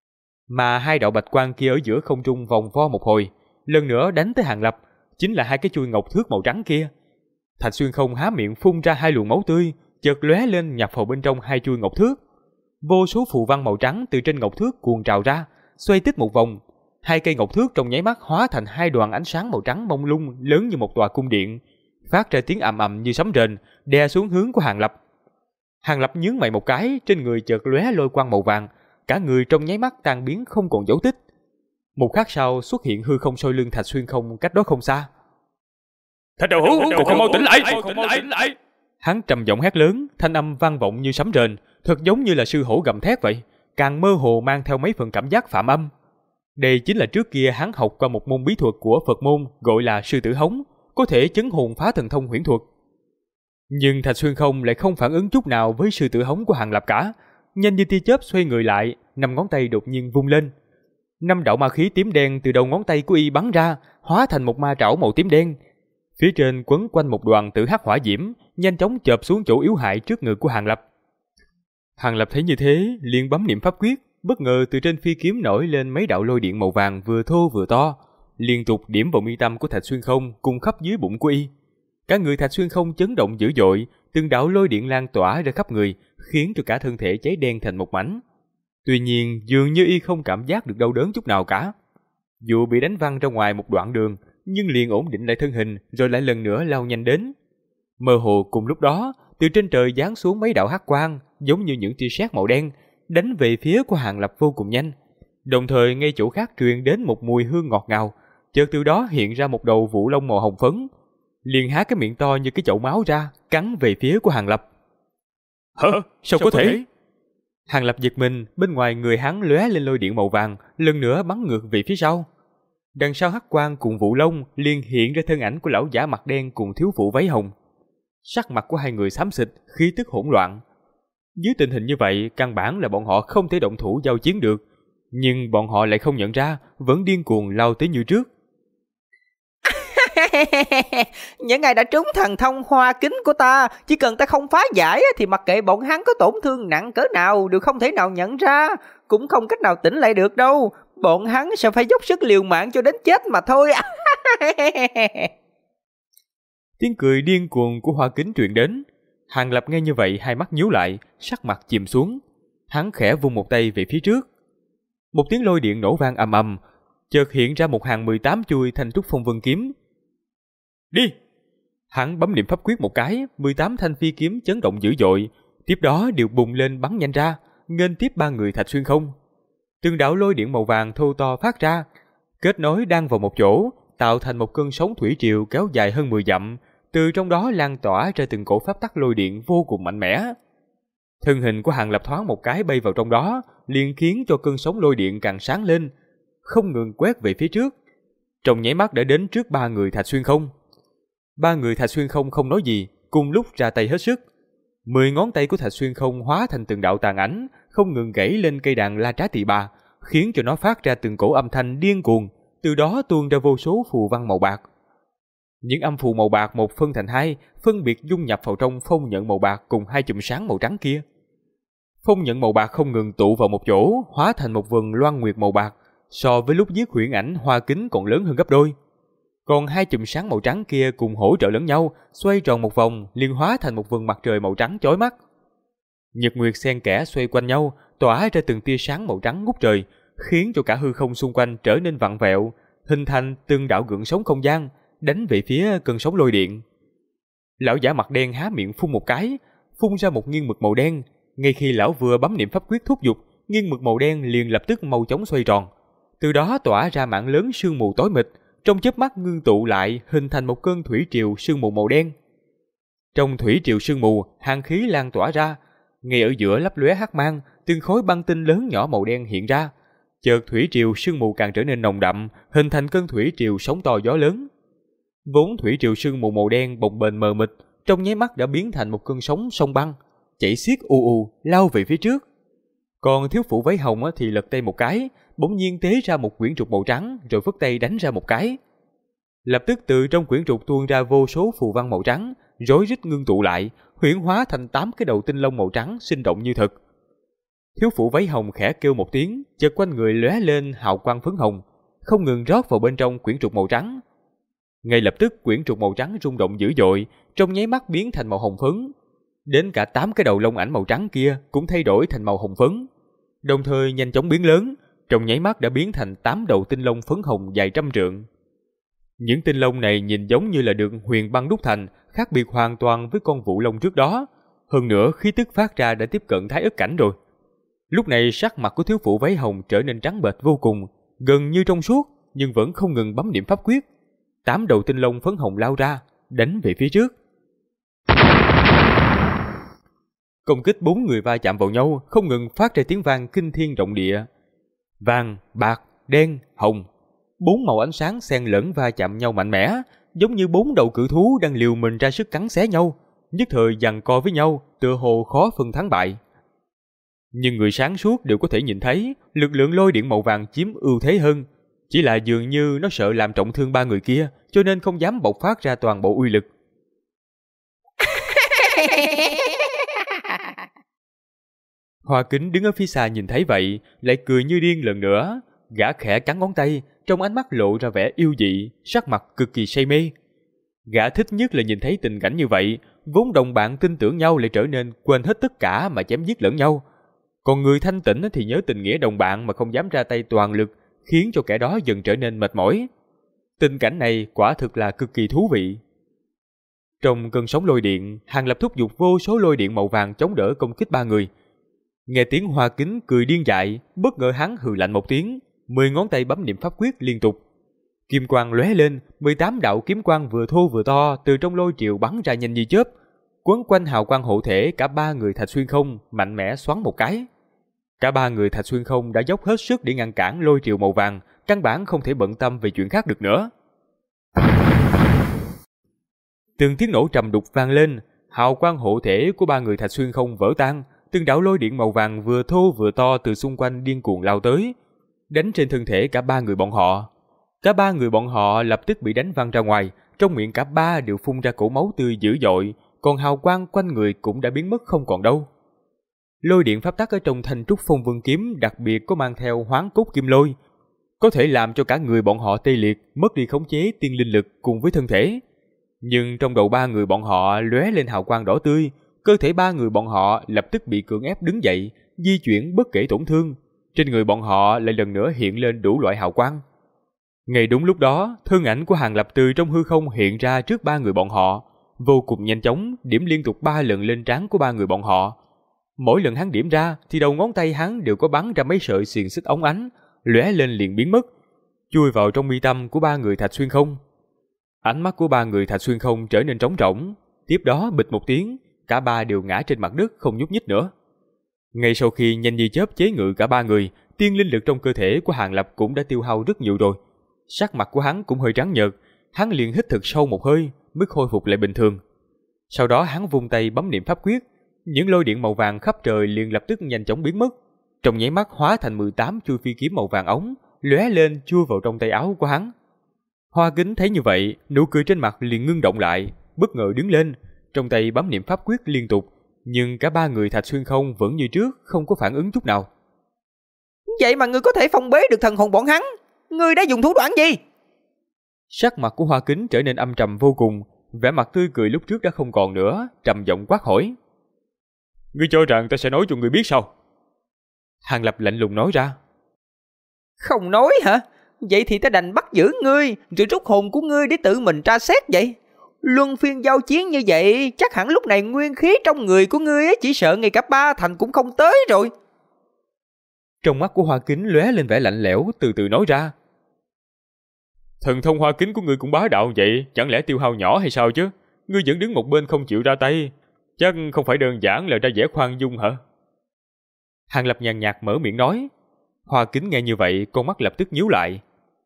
Mà hai đạo bạch quang kia ở giữa không trung vòng vo một hồi, lần nữa đánh tới Hàng Lập, chính là hai cái chuôi ngọc thước màu trắng kia. Thạch Xuyên Không há miệng phun ra hai luồng máu tươi, chợt lóe lên nhập vào bên trong hai chuôi ngọc thước. Vô số phù văn màu trắng từ trên ngọc thước cuồn trào ra, xoay tích một vòng. Hai cây ngọc thước trong nháy mắt hóa thành hai đoàn ánh sáng màu trắng mông lung lớn như một tòa cung điện, phát ra tiếng ầm ầm như sấm rền, đè xuống hướng của Hàng Lập. Hàng Lập nhướng mày một cái, trên người chợt lóe lôi quang màu vàng, cả người trong nháy mắt tan biến không còn dấu tích. Một khắc sau xuất hiện hư không sau lưng Thạch Xuyên Không cách đó không xa. Thạch đạo hữu, còn không mau tỉnh lại! Hắn trầm giọng hét lớn, thanh âm vang vọng như sấm rền, thật giống như là sư hổ gầm thét vậy, càng mơ hồ mang theo mấy phần cảm giác phạm âm. Đây chính là trước kia hắn học qua một môn bí thuật của Phật môn gọi là sư tử hống, có thể chấn hồn phá thần thông huyễn thuật. Nhưng Thạch Xuyên Không lại không phản ứng chút nào với sư tử hống của Hàng Lập cả, nhanh như tia chớp xoay người lại, năm ngón tay đột nhiên vung lên. Năm đạo ma khí tím đen từ đầu ngón tay của y bắn ra, hóa thành một ma trảo màu tím đen. Phía trên quấn quanh một đoàn tử hắc hỏa diễm, nhanh chóng chộp xuống chỗ yếu hại trước ngực của Hàng Lập. Hàng Lập thấy như thế, liền bấm niệm pháp quyết, bất ngờ từ trên phi kiếm nổi lên mấy đạo lôi điện màu vàng vừa thô vừa to, liên tục điểm vào mi tâm của Thạch Xuyên Không cùng khắp dưới bụng của y. Cả người Thạch Xuyên Không chấn động dữ dội, từng đạo lôi điện lan tỏa ra khắp người, khiến cho cả thân thể cháy đen thành một mảnh. Tuy nhiên, dường như y không cảm giác được đau đớn chút nào cả. Dù bị đánh văng ra ngoài một đoạn đường, nhưng liền ổn định lại thân hình, rồi lại lần nữa lao nhanh đến. Mơ hồ cùng lúc đó, từ trên trời giáng xuống mấy đạo hắc quang, giống như những tia sét màu đen, đánh về phía của Hàng Lập vô cùng nhanh. Đồng thời ngay chỗ khác truyền đến một mùi hương ngọt ngào, chợt từ đó hiện ra một đầu vũ long màu hồng phấn, liền há cái miệng to như cái chậu máu ra, cắn về phía của Hàng Lập. Hả? Sao có thể? Hàng Lập giật mình, bên ngoài người hắn lóe lên lôi điện màu vàng, lần nữa bắn ngược về phía sau. Đằng sau hắc quang cùng vũ long liền hiện ra thân ảnh của lão giả mặt đen cùng thiếu phụ váy hồng. Sắc mặt của hai người xám xịt, khí tức hỗn loạn. Dưới tình hình như vậy, căn bản là bọn họ không thể động thủ giao chiến được, nhưng bọn họ lại không nhận ra, vẫn điên cuồng lao tới như trước. Những ai đã trúng thần thông hoa kính của ta, chỉ cần ta không phá giải thì mặc kệ bọn hắn có tổn thương nặng cỡ nào đều không thể nào nhận ra, cũng không cách nào tỉnh lại được đâu. Bọn hắn sẽ phải dốc sức liều mạng cho đến chết mà thôi. Tiếng cười điên cuồng của Hoa Kính truyền đến. Hàng Lập nghe như vậy hai mắt nhíu lại, sắc mặt chìm xuống. Hắn khẽ vung một tay về phía trước. Một tiếng lôi điện nổ vang ầm ầm, chợt hiện ra một hàng 18 chuôi thanh trúc phong vân kiếm. Đi! Hắn bấm niệm pháp quyết một cái, 18 thanh phi kiếm chấn động dữ dội, Tiếp đó đều bùng lên bắn nhanh ra, nghênh tiếp ba người Thạch Xuyên Không. Từng đạo lôi điện màu vàng thô to phát ra, kết nối đan vào một chỗ, tạo thành một cơn sóng thủy triều kéo dài hơn 10 dặm, từ trong đó lan tỏa ra từng cổ pháp tắc lôi điện vô cùng mạnh mẽ. Thân hình của Hàng Lập thoáng một cái bay vào trong đó, liền khiến cho cơn sóng lôi điện càng sáng lên, không ngừng quét về phía trước. Trong nháy mắt đã đến trước ba người Thạch Xuyên Không. Ba người Thạch Xuyên Không không nói gì, cùng lúc ra tay hết sức. 10 ngón tay của Thạch Xuyên Không hóa thành từng đạo tàn ảnh, không ngừng gãy lên cây đàn La Trá Tỳ Bà, khiến cho nó phát ra từng cổ âm thanh điên cuồng, từ đó tuôn ra vô số phù văn màu bạc. Những âm phù màu bạc một phân thành hai, phân biệt dung nhập vào trong phong nhận màu bạc cùng hai chùm sáng màu trắng kia. Phong nhận màu bạc không ngừng tụ vào một chỗ, hóa thành một vầng loan nguyệt màu bạc, so với lúc giết huyễn ảnh Hoa Kính còn lớn hơn gấp đôi. Còn hai chùm sáng màu trắng kia cùng hỗ trợ lẫn nhau, xoay tròn một vòng, liền hóa thành một vầng mặt trời màu trắng chói mắt. Nhật nguyệt xen kẽ xoay quanh nhau, tỏa ra từng tia sáng màu trắng ngút trời, khiến cho cả hư không xung quanh trở nên vặn vẹo, hình thành từng đạo gợn sóng không gian, đánh về phía cơn sóng lôi điện. Lão giả mặt đen há miệng phun một cái, phun ra một nghiêng mực màu đen. Ngay khi lão vừa bấm niệm pháp quyết thúc giục, nghiêng mực màu đen liền lập tức mau chóng xoay tròn, từ đó tỏa ra mảng lớn sương mù tối mịt, trong chớp mắt ngưng tụ lại, hình thành một cơn thủy triều sương mù màu đen. Trong thủy triều sương mù, hàn khí lan tỏa ra, ngay ở giữa lấp lóe hắc mang, từng khối băng tinh lớn nhỏ màu đen hiện ra. Chợt thủy triều sương mù càng trở nên nồng đậm, hình thành cơn thủy triều sóng to gió lớn. Vốn thủy triều sương mù màu đen bồng bềnh mờ mịt, trong nháy mắt đã biến thành một cơn sóng sông băng, chảy xiết u u lao về phía trước. Còn thiếu phụ váy hồng thì lật tay một cái, bỗng nhiên tế ra một quyển trục màu trắng, rồi phất tay đánh ra một cái. Lập tức từ trong quyển trục tuôn ra vô số phù văn màu trắng, rối rít ngưng tụ lại, huyễn hóa thành 8 cái đầu tinh lông màu trắng sinh động như thật. Thiếu phụ váy hồng khẽ kêu một tiếng, chợt quanh người lóe lên hào quang phấn hồng, không ngừng rót vào bên trong quyển trục màu trắng. Ngay lập tức quyển trục màu trắng rung động dữ dội, trong nháy mắt biến thành màu hồng phấn. Đến cả 8 cái đầu lông ảnh màu trắng kia cũng thay đổi thành màu hồng phấn, đồng thời nhanh chóng biến lớn, trong nháy mắt đã biến thành 8 đầu tinh lông phấn hồng dài trăm trượng. Những tinh lông này nhìn giống như là được huyền băng đúc thành, khác biệt hoàn toàn với con vụ lông trước đó. Hơn nữa khí tức phát ra đã tiếp cận thái ức cảnh rồi. Lúc này sắc mặt của thiếu phụ váy hồng trở nên trắng bệch vô cùng, gần như trong suốt, nhưng vẫn không ngừng bấm niệm pháp quyết. 8 đầu tinh lông phấn hồng lao ra, đánh về phía trước. Công kích 4 người va chạm vào nhau, không ngừng phát ra tiếng vang kinh thiên động địa. Vàng, bạc, đen, hồng, 4 màu ánh sáng xen lẫn va chạm nhau mạnh mẽ, giống như 4 đầu cự thú đang liều mình ra sức cắn xé nhau, nhất thời giằng co với nhau, tựa hồ khó phân thắng bại. Nhưng người sáng suốt đều có thể nhìn thấy, lực lượng lôi điện màu vàng chiếm ưu thế hơn, chỉ là dường như nó sợ làm trọng thương ba người kia, cho nên không dám bộc phát ra toàn bộ uy lực. Hoa Kính đứng ở phía xa nhìn thấy vậy, lại cười như điên lần nữa. Gã khẽ cắn ngón tay, trong ánh mắt lộ ra vẻ yêu dị, sắc mặt cực kỳ say mê. Gã thích nhất là nhìn thấy tình cảnh như vậy, vốn đồng bạn tin tưởng nhau lại trở nên quên hết tất cả mà chém giết lẫn nhau. Còn người thanh tĩnh thì nhớ tình nghĩa đồng bạn mà không dám ra tay toàn lực, khiến cho kẻ đó dần trở nên mệt mỏi. Tình cảnh này quả thực là cực kỳ thú vị. Trong cơn sóng lôi điện, Hàng Lập thúc giục vô số lôi điện màu vàng chống đỡ công kích ba người. Nghe tiếng Hoa Kính cười điên dại, bất ngờ hắn hừ lạnh một tiếng, 10 ngón tay bấm niệm pháp quyết liên tục. Kim quang lóe lên, 18 đạo kiếm quang vừa thô vừa to từ trong lôi triều bắn ra nhanh như chớp, quấn quanh hào quang hộ thể cả ba người Thạch Xuyên Không, mạnh mẽ xoắn một cái. Cả ba người Thạch Xuyên Không đã dốc hết sức để ngăn cản lôi triều màu vàng, căn bản không thể bận tâm về chuyện khác được nữa. Từng tiếng nổ trầm đục vang lên, hào quang hộ thể của ba người Thạch Xuyên Không vỡ tan, từng đạo lôi điện màu vàng vừa thô vừa to từ xung quanh điên cuồng lao tới, đánh trên thân thể cả ba người bọn họ. Cả ba người bọn họ lập tức bị đánh văng ra ngoài, trong miệng cả ba đều phun ra cổ máu tươi dữ dội, còn hào quang quanh người cũng đã biến mất không còn đâu. Lôi điện pháp tắc ở trong Thanh Trúc Phong Vân kiếm đặc biệt có mang theo hoán cốt kim lôi, có thể làm cho cả người bọn họ tê liệt, mất đi khống chế tiên linh lực cùng với thân thể. Nhưng trong đầu ba người bọn họ lóe lên hào quang đỏ tươi, cơ thể ba người bọn họ lập tức bị cưỡng ép đứng dậy, di chuyển bất kể tổn thương. Trên người bọn họ lại lần nữa hiện lên đủ loại hào quang. Ngay đúng lúc đó, thân ảnh của Hàng Lập từ trong hư không hiện ra trước ba người bọn họ, vô cùng nhanh chóng, điểm liên tục 3 lần lên trán của ba người bọn họ, Mỗi lần hắn điểm ra thì đầu ngón tay hắn đều có bắn ra mấy sợi xiềng xích óng ánh, lóe lên liền biến mất, chui vào trong mi tâm của ba người Thạch Xuyên Không. Ánh mắt của ba người Thạch Xuyên Không trở nên trống rỗng, tiếp đó bịch một tiếng, cả ba đều ngã trên mặt đất không nhúc nhích nữa. Ngay sau khi nhanh như chớp chế ngự cả ba người, tiên linh lực trong cơ thể của Hàng Lập cũng đã tiêu hao rất nhiều rồi. Sắc mặt của hắn cũng hơi trắng nhợt, hắn liền hít thật sâu một hơi mới khôi phục lại bình thường. Sau đó hắn vung tay bấm niệm pháp quyết, những lôi điện màu vàng khắp trời liền lập tức nhanh chóng biến mất, trong nháy mắt hóa thành 18 chuôi phi kiếm màu vàng ống, lóe lên chui vào trong tay áo của hắn. Hoa Kính thấy như vậy, nụ cười trên mặt liền ngưng động lại, bất ngờ đứng lên, trong tay bấm niệm pháp quyết liên tục, nhưng cả ba người Thạch Xuyên Không vẫn như trước, không có phản ứng chút nào. Vậy mà ngươi có thể phong bế được thần hồn bọn hắn, ngươi đã dùng thủ đoạn gì? Sắc mặt của Hoa Kính trở nên âm trầm vô cùng, vẻ mặt tươi cười lúc trước đã không còn nữa, trầm giọng quát hỏi. Ngươi cho rằng ta sẽ nói cho ngươi biết sao? Hàng Lập lạnh lùng nói ra. Không nói hả? Vậy thì ta đành bắt giữ ngươi, rồi rút hồn của ngươi để tự mình tra xét vậy. Luân phiên giao chiến như vậy, chắc hẳn lúc này nguyên khí trong người của ngươi chỉ sợ ngay cả ba thành cũng không tới rồi. Trong mắt của Hoa Kính lóe lên vẻ lạnh lẽo, từ từ nói ra. Thần thông Hoa Kính của ngươi cũng bá đạo vậy, chẳng lẽ tiêu hao nhỏ hay sao chứ? Ngươi vẫn đứng một bên không chịu ra tay, chắc không phải đơn giản là ra vẻ khoan dung hả? Hàng Lập nhàn nhạt mở miệng nói. Hoa Kính nghe như vậy, con mắt lập tức nhíu lại.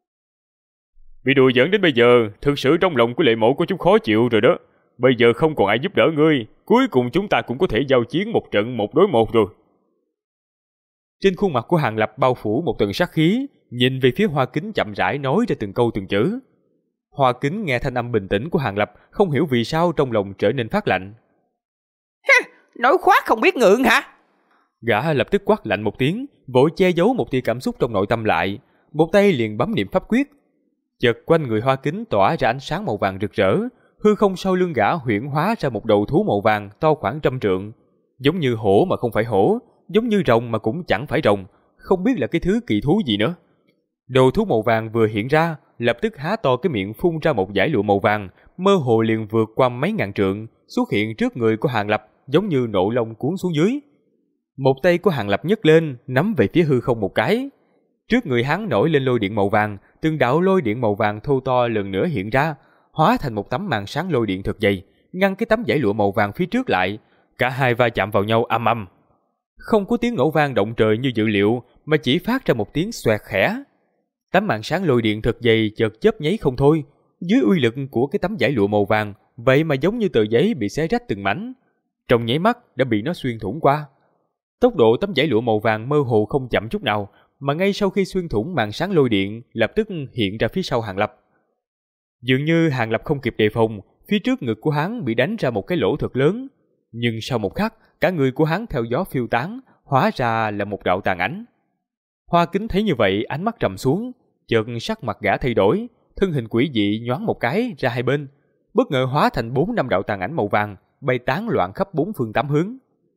Bị đùa giỡn đến bây giờ, thực sự trong lòng của Lệ Mộ có chút khó chịu rồi đó. Bây giờ không còn ai giúp đỡ ngươi, cuối cùng chúng ta cũng có thể giao chiến một trận 1 đối 1 rồi. Trên khuôn mặt của Hàng Lập bao phủ một tầng sát khí, nhìn về phía Hoa Kính chậm rãi nói ra từng câu từng chữ. Hoa Kính nghe thanh âm bình tĩnh của Hàng Lập, không hiểu vì sao trong lòng trở nên phát lạnh. Ha, nói khoác không biết ngượng hả? Gã lập tức quát lạnh một tiếng, vội che giấu một tia cảm xúc trong nội tâm lại, một tay liền bấm niệm pháp quyết. Chợt quanh người Hoa Kính tỏa ra ánh sáng màu vàng rực rỡ, hư không sau lưng gã huyễn hóa ra một đầu thú màu vàng to khoảng 100 trượng, giống như hổ mà không phải hổ, giống như rồng mà cũng chẳng phải rồng, không biết là cái thứ kỳ thú gì nữa. Đầu thú màu vàng vừa hiện ra, lập tức há to cái miệng phun ra một dải lụa màu vàng, mơ hồ liền vượt qua mấy ngàn trượng, xuất hiện trước người của Hàng Lập, giống như nộ lông cuốn xuống dưới. Một tay của Hàng Lập nhấc lên, nắm về phía hư không một cái. Trước người hắn nổi lên lôi điện màu vàng, từng đạo lôi điện màu vàng thô to lần nữa hiện ra, hóa thành một tấm màn sáng lôi điện thật dày, ngăn cái tấm dải lụa màu vàng phía trước lại. Cả hai va chạm vào nhau ầm ầm. Không có tiếng nổ vang động trời như dự liệu, mà chỉ phát ra một tiếng xoẹt khẽ. Tấm màn sáng lôi điện thật dày chợt chớp nháy không thôi, dưới uy lực của cái tấm dải lụa màu vàng, vậy mà giống như tờ giấy bị xé rách từng mảnh, trong nháy mắt đã bị nó xuyên thủng qua. Tốc độ tấm dải lụa màu vàng mơ hồ không chậm chút nào, mà ngay sau khi xuyên thủng màn sáng lôi điện, lập tức hiện ra phía sau Hàng Lập. Dường như Hàng Lập không kịp đề phòng, phía trước ngực của hắn bị đánh ra một cái lỗ thật lớn, nhưng sau một khắc, cả người của hắn theo gió phiêu tán, hóa ra là một đạo tàn ảnh. Hoa Kính thấy như vậy, ánh mắt trầm xuống, chợt sắc mặt gã thay đổi, thân hình quỷ dị nhoáng một cái ra hai bên, bất ngờ hóa thành 4-5 đạo tàn ảnh màu vàng, bay tán loạn khắp 4 phương 8 hướng.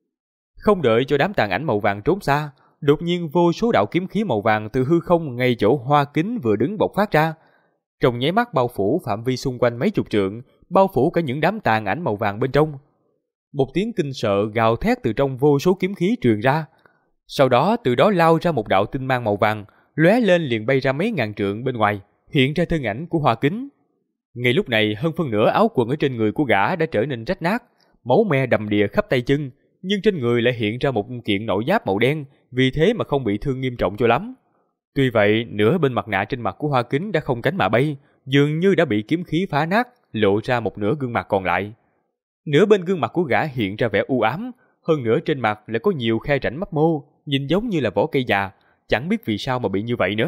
Không đợi cho đám tàn ảnh màu vàng trốn xa, đột nhiên vô số đạo kiếm khí màu vàng từ hư không ngay chỗ Hoa Kính vừa đứng bộc phát ra, trong nháy mắt bao phủ phạm vi xung quanh mấy chục trượng, bao phủ cả những đám tàn ảnh màu vàng bên trong. Một tiếng kinh sợ gào thét từ trong vô số kiếm khí truyền ra, sau đó từ đó lao ra một đạo tinh mang màu vàng, lóe lên liền bay ra mấy ngàn trượng bên ngoài, hiện ra thân ảnh của Hoa Kính. Ngay lúc này, hơn phân nửa áo quần ở trên người của gã đã trở nên rách nát, máu me đầm đìa khắp tay chân, nhưng trên người lại hiện ra một kiện nội giáp màu đen, vì thế mà không bị thương nghiêm trọng cho lắm. Tuy vậy, nửa bên mặt nạ trên mặt của Hoa Kính đã không cánh mà bay, dường như đã bị kiếm khí phá nát, lộ ra một nửa gương mặt còn lại. Nửa bên gương mặt của gã hiện ra vẻ u ám, hơn nữa trên mặt lại có nhiều khe rãnh mấp mô, nhìn giống như là vỏ cây già, chẳng biết vì sao mà bị như vậy nữa.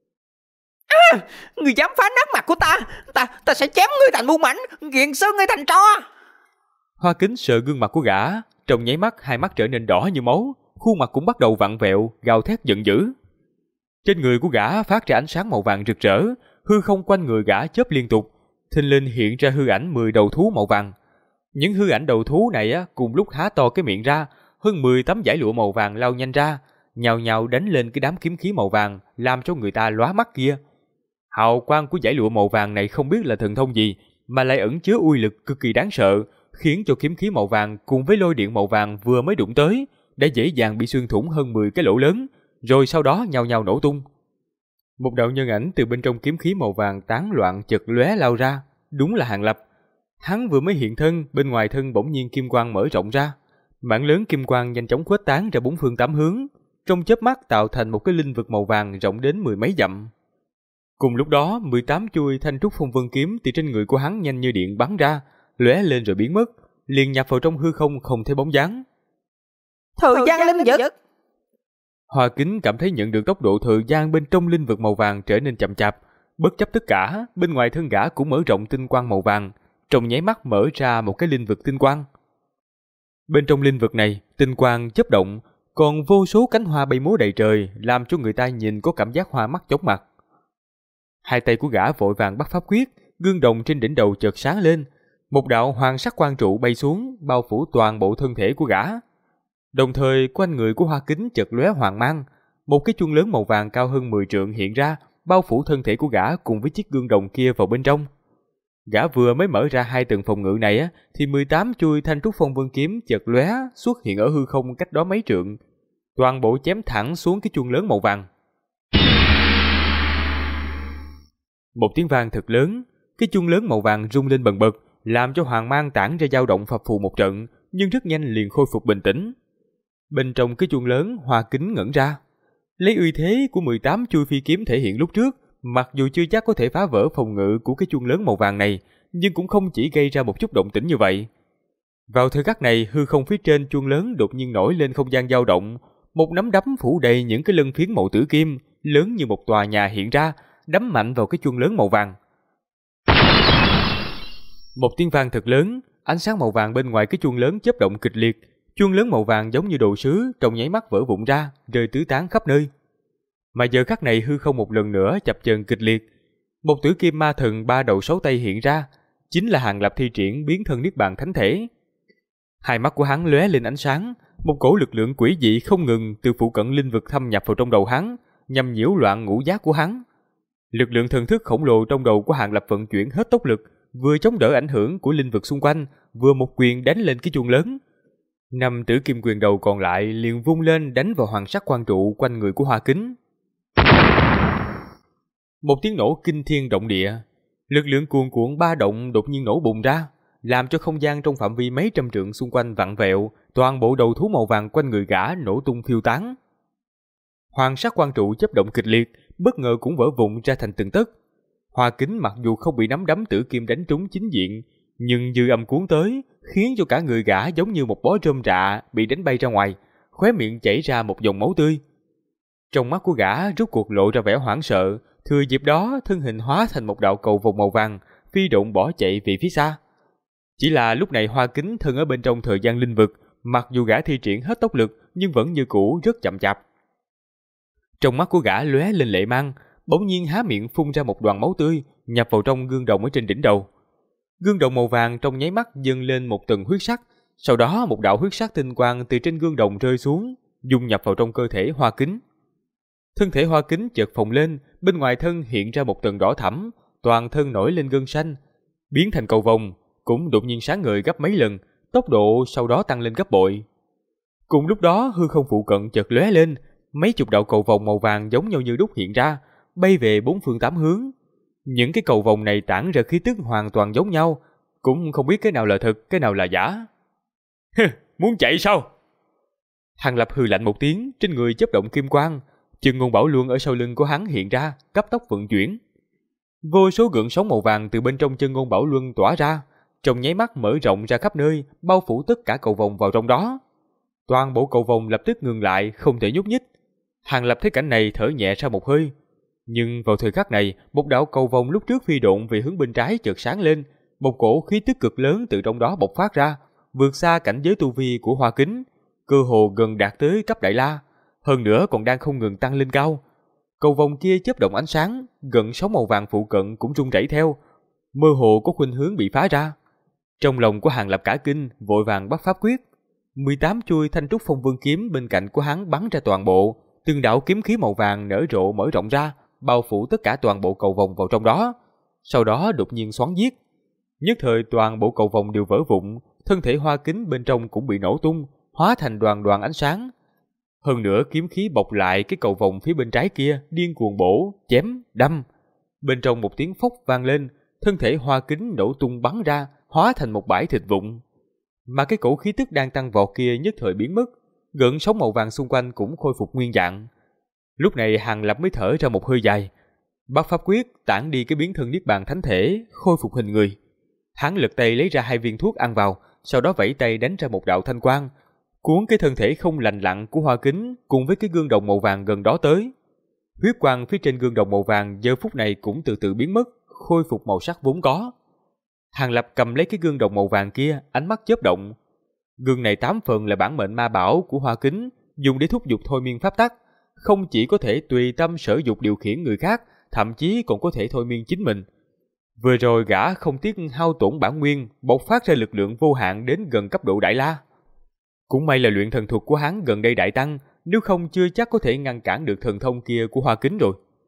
Ngươi dám phá nát mặt của ta sẽ chém ngươi thành muôn mảnh, nghiền xương ngươi thành tro. Hoa Kính sợ gương mặt của gã, trong nháy mắt hai mắt trở nên đỏ như máu, khuôn mặt cũng bắt đầu vặn vẹo, gào thét giận dữ. Trên người của gã phát ra ánh sáng màu vàng rực rỡ, hư không quanh người gã chớp liên tục, thình lình hiện ra hư ảnh 10 đầu thú màu vàng. Những hư ảnh đầu thú này cùng lúc há to cái miệng ra, hơn 10 tấm vải lụa màu vàng lao nhanh ra, nhào nhào đánh lên cái đám kiếm khí màu vàng, làm cho người ta lóa mắt kia. Hào quang của dải lụa màu vàng này không biết là thần thông gì, mà lại ẩn chứa uy lực cực kỳ đáng sợ, khiến cho kiếm khí màu vàng cùng với lôi điện màu vàng vừa mới đụng tới, đã dễ dàng bị xuyên thủng hơn 10 cái lỗ lớn, rồi sau đó nhao nhao nổ tung. Một đạo nhân ảnh từ bên trong kiếm khí màu vàng tán loạn chợt lóe lao ra, đúng là Hàng Lập. Hắn vừa mới hiện thân, bên ngoài thân bỗng nhiên kim quang mở rộng ra, mảng lớn kim quang nhanh chóng khuếch tán ra bốn phương tám hướng, trong chớp mắt tạo thành một cái linh vực màu vàng rộng đến 10 mấy dặm. Cùng lúc đó, 18 chuôi thanh trúc phong vân kiếm từ trên người của hắn nhanh như điện bắn ra, lóe lên rồi biến mất, liền nhập vào trong hư không không thấy bóng dáng. Thời gian linh vực. Hoa Kính cảm thấy nhận được tốc độ thời gian bên trong linh vực màu vàng trở nên chậm chạp, bất chấp tất cả, bên ngoài thân gã cũng mở rộng tinh quang màu vàng, trong nháy mắt mở ra một cái linh vực tinh quang. Bên trong linh vực này, tinh quang chớp động, còn vô số cánh hoa bay múa đầy trời, làm cho người ta nhìn có cảm giác hoa mắt chóng mặt. Hai tay của gã vội vàng bắt pháp quyết, gương đồng trên đỉnh đầu chợt sáng lên, một đạo hoàng sắc quang trụ bay xuống, bao phủ toàn bộ thân thể của gã. Đồng thời, quanh người của Hoa Kính chợt lóe hoàng mang, một cái chuông lớn màu vàng cao hơn 10 trượng hiện ra, bao phủ thân thể của gã cùng với chiếc gương đồng kia vào bên trong. Gã vừa mới mở ra hai tầng phòng ngự này thì 18 chuôi thanh trúc phong vân kiếm chợt lóe xuất hiện ở hư không cách đó mấy trượng, toàn bộ chém thẳng xuống cái chuông lớn màu vàng. Một tiếng vang thật lớn, cái chuông lớn màu vàng rung lên bần bật, làm cho hoàng mang tản ra dao động phập phù một trận, nhưng rất nhanh liền khôi phục bình tĩnh. Bên trong cái chuông lớn, Hoa Kính ngẩn ra, lấy uy thế của 18 chuôi phi kiếm thể hiện lúc trước, mặc dù chưa chắc có thể phá vỡ phòng ngự của cái chuông lớn màu vàng này, nhưng cũng không chỉ gây ra một chút động tĩnh như vậy. Vào thời khắc này, hư không phía trên chuông lớn đột nhiên nổi lên không gian dao động, một nắm đấm phủ đầy những cái lân phiến màu tử kim, lớn như một tòa nhà hiện ra, đấm mạnh vào cái chuông lớn màu vàng. Một tiếng vang thật lớn, ánh sáng màu vàng bên ngoài cái chuông lớn chớp động kịch liệt, chuông lớn màu vàng giống như đồ sứ trong nháy mắt vỡ vụn ra, rơi tứ tán khắp nơi. Mà giờ khắc này hư không một lần nữa chập chờn kịch liệt, một tử kim ma thần ba đầu sáu tay hiện ra, chính là Hàng Lập thi triển biến thân niết bàn thánh thể. Hai mắt của hắn lóe lên ánh sáng, một cổ lực lượng quỷ dị không ngừng từ phụ cận linh vực thâm nhập vào trong đầu hắn, nhằm nhiễu loạn ngũ giác của hắn. Lực lượng thần thức khổng lồ trong đầu của Hàng Lập vận chuyển hết tốc lực, vừa chống đỡ ảnh hưởng của linh vực xung quanh, vừa một quyền đánh lên cái chuông lớn. 5 tử kim quyền đầu còn lại liền vung lên đánh vào hoàng sắc quang trụ quanh người của Hoa Kính. Một tiếng nổ kinh thiên động địa, lực lượng cuồn cuộn ba động đột nhiên nổ bùng ra, làm cho không gian trong phạm vi mấy trăm trượng xung quanh vặn vẹo, toàn bộ đầu thú màu vàng quanh người gã nổ tung phiêu tán. Hoàng sắc quang trụ chớp động kịch liệt, bất ngờ cũng vỡ vụn ra thành từng tấc. Hoa Kính mặc dù không bị nắm đấm tử kim đánh trúng chính diện, nhưng dư âm cuốn tới, khiến cho cả người gã giống như một bó rơm rạ bị đánh bay ra ngoài, khóe miệng chảy ra một dòng máu tươi. Trong mắt của gã rốt cuộc lộ ra vẻ hoảng sợ, thừa dịp đó thân hình hóa thành một đạo cầu vồng màu vàng, phi độn bỏ chạy về phía xa. Chỉ là lúc này Hoa Kính thân ở bên trong thời gian linh vực, mặc dù gã thi triển hết tốc lực nhưng vẫn như cũ rất chậm chạp. Trong mắt của gã lóe lên lệ mang, bỗng nhiên há miệng phun ra một đoàn máu tươi, nhập vào trong gương đồng ở trên đỉnh đầu. Gương đồng màu vàng trong nháy mắt dâng lên một tầng huyết sắc, sau đó một đạo huyết sắc tinh quang từ trên gương đồng rơi xuống, dung nhập vào trong cơ thể Hoa Kính. Thân thể Hoa Kính chợt phồng lên, bên ngoài thân hiện ra một tầng đỏ thẫm, toàn thân nổi lên gân xanh, biến thành cầu vồng, cũng đột nhiên sáng ngời gấp mấy lần, tốc độ sau đó tăng lên gấp bội. Cùng lúc đó, hư không phụ cận chợt lóe lên, mấy chục đạo cầu vồng màu vàng giống nhau như đúc hiện ra, bay về bốn phương tám hướng. Những cái cầu vồng này tản ra khí tức hoàn toàn giống nhau, cũng không biết cái nào là thật, cái nào là giả. Muốn chạy sao? Hàng Lập hừ lạnh một tiếng, trên người chớp động kim quang, Chân Ngôn Bảo Luân ở sau lưng của hắn hiện ra, cấp tốc vận chuyển. Vô số gợn sóng màu vàng từ bên trong Chân Ngôn Bảo Luân tỏa ra, trong nháy mắt mở rộng ra khắp nơi, bao phủ tất cả cầu vồng vào trong đó. Toàn bộ cầu vồng lập tức ngừng lại, không thể nhúc nhích. Hàng Lập thấy cảnh này thở nhẹ ra một hơi. Nhưng vào thời khắc này, một đạo cầu vồng lúc trước phi độn về hướng bên trái chợt sáng lên, một cổ khí tức cực lớn từ trong đó bộc phát ra, vượt xa cảnh giới tu vi của Hoa Kính, cơ hồ gần đạt tới cấp Đại La, hơn nữa còn đang không ngừng tăng lên cao. Cầu vồng kia chớp động ánh sáng, gần sóng màu vàng phụ cận cũng rung rẩy theo, mơ hồ có khuynh hướng bị phá ra. Trong lòng của Hàng Lập cả kinh, vội vàng bắt pháp quyết. 18 chuôi thanh trúc phong vương kiếm bên cạnh của hắn bắn ra toàn bộ, từng đạo kiếm khí màu vàng nở rộ mở rộng ra, bao phủ tất cả toàn bộ cầu vồng vào trong đó. Sau đó đột nhiên xoắn giết. Nhất thời toàn bộ cầu vồng đều vỡ vụn, thân thể Hoa Kính bên trong cũng bị nổ tung, hóa thành đoàn đoàn ánh sáng. Hơn nữa kiếm khí bọc lại cái cầu vòng phía bên trái kia, điên cuồng bổ, chém, đâm. Bên trong một tiếng phốc vang lên, thân thể Hoa Kính nổ tung bắn ra, hóa thành một bãi thịt vụn. Mà cái cổ khí tức đang tăng vọt kia nhất thời biến mất, gợn sóng màu vàng xung quanh cũng khôi phục nguyên dạng. Lúc này Hàng Lập mới thở ra một hơi dài. Bát pháp quyết tản đi cái biến thân niết bàn thánh thể, khôi phục hình người. Hắn lật tay lấy ra 2 viên thuốc ăn vào, sau đó vẫy tay đánh ra một đạo thanh quang, cuốn cái thân thể không lành lặn của Hoa Kính cùng với cái gương đồng màu vàng gần đó tới. Huyết quang phía trên gương đồng màu vàng giờ phút này cũng từ từ biến mất, khôi phục màu sắc vốn có. Hàng Lập cầm lấy cái gương đồng màu vàng kia, ánh mắt chớp động. Gương này 8 phần là bản mệnh ma bảo của Hoa Kính, dùng để thúc giục thôi miên pháp tắc, không chỉ có thể tùy tâm sở dục điều khiển người khác, thậm chí còn có thể thôi miên chính mình. Vừa rồi gã không tiếc hao tổn bản nguyên, bộc phát ra lực lượng vô hạn đến gần cấp độ Đại La. Cũng may là luyện thần thuật của hắn gần đây đại tăng, nếu không chưa chắc có thể ngăn cản được thần thông kia của Hoa Kính rồi.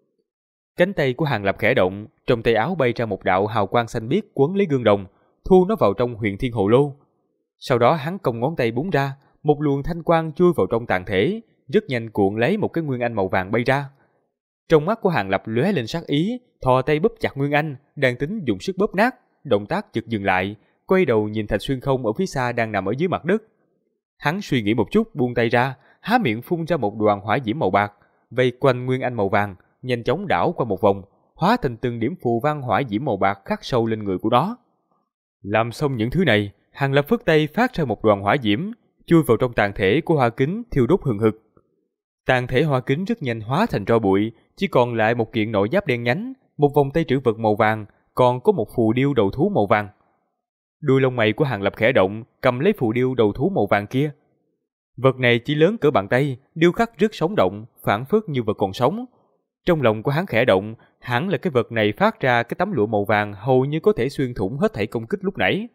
Cánh tay của Hàng Lập khẽ động, trong tay áo bay ra một đạo hào quang xanh biếc quấn lấy gương đồng, thu nó vào trong Huyền Thiên Hồ Lô. Sau đó hắn cong ngón tay búng ra, một luồng thanh quang chui vào trong tàn thể, rất nhanh cuộn lấy một cái nguyên anh màu vàng bay ra. Trong mắt của Hàng Lập lóe lên sát ý, thò tay bóp chặt nguyên anh, đang tính dùng sức bóp nát, động tác chợt dừng lại, quay đầu nhìn Thạch Xuyên Không ở phía xa đang nằm ở dưới mặt đất. Hắn suy nghĩ một chút, buông tay ra, há miệng phun ra một đoàn hỏa diễm màu bạc, vây quanh nguyên anh màu vàng, nhanh chóng đảo qua một vòng, hóa thành từng điểm phù văn hỏa diễm màu bạc khắc sâu lên người của nó. Làm xong những thứ này, Hàng Lập phất tay phát ra một đoàn hỏa diễm, chui vào trong tàn thể của Hoa Kính thiêu đốt hừng hực. Tàn thể Hoa Kính rất nhanh hóa thành tro bụi, chỉ còn lại một kiện nội giáp đen nhánh, một vòng tay trữ vật màu vàng, còn có một phù điêu đầu thú màu vàng. Đuôi lông mày của Hàng Lập khẽ động, cầm lấy phù điêu đầu thú màu vàng kia. Vật này chỉ lớn cỡ bàn tay, điêu khắc rất sống động, phảng phất như vật còn sống. Trong lòng của hắn khẽ động, hẳn là cái vật này phát ra cái tấm lụa màu vàng hầu như có thể xuyên thủng hết thảy công kích lúc nãy.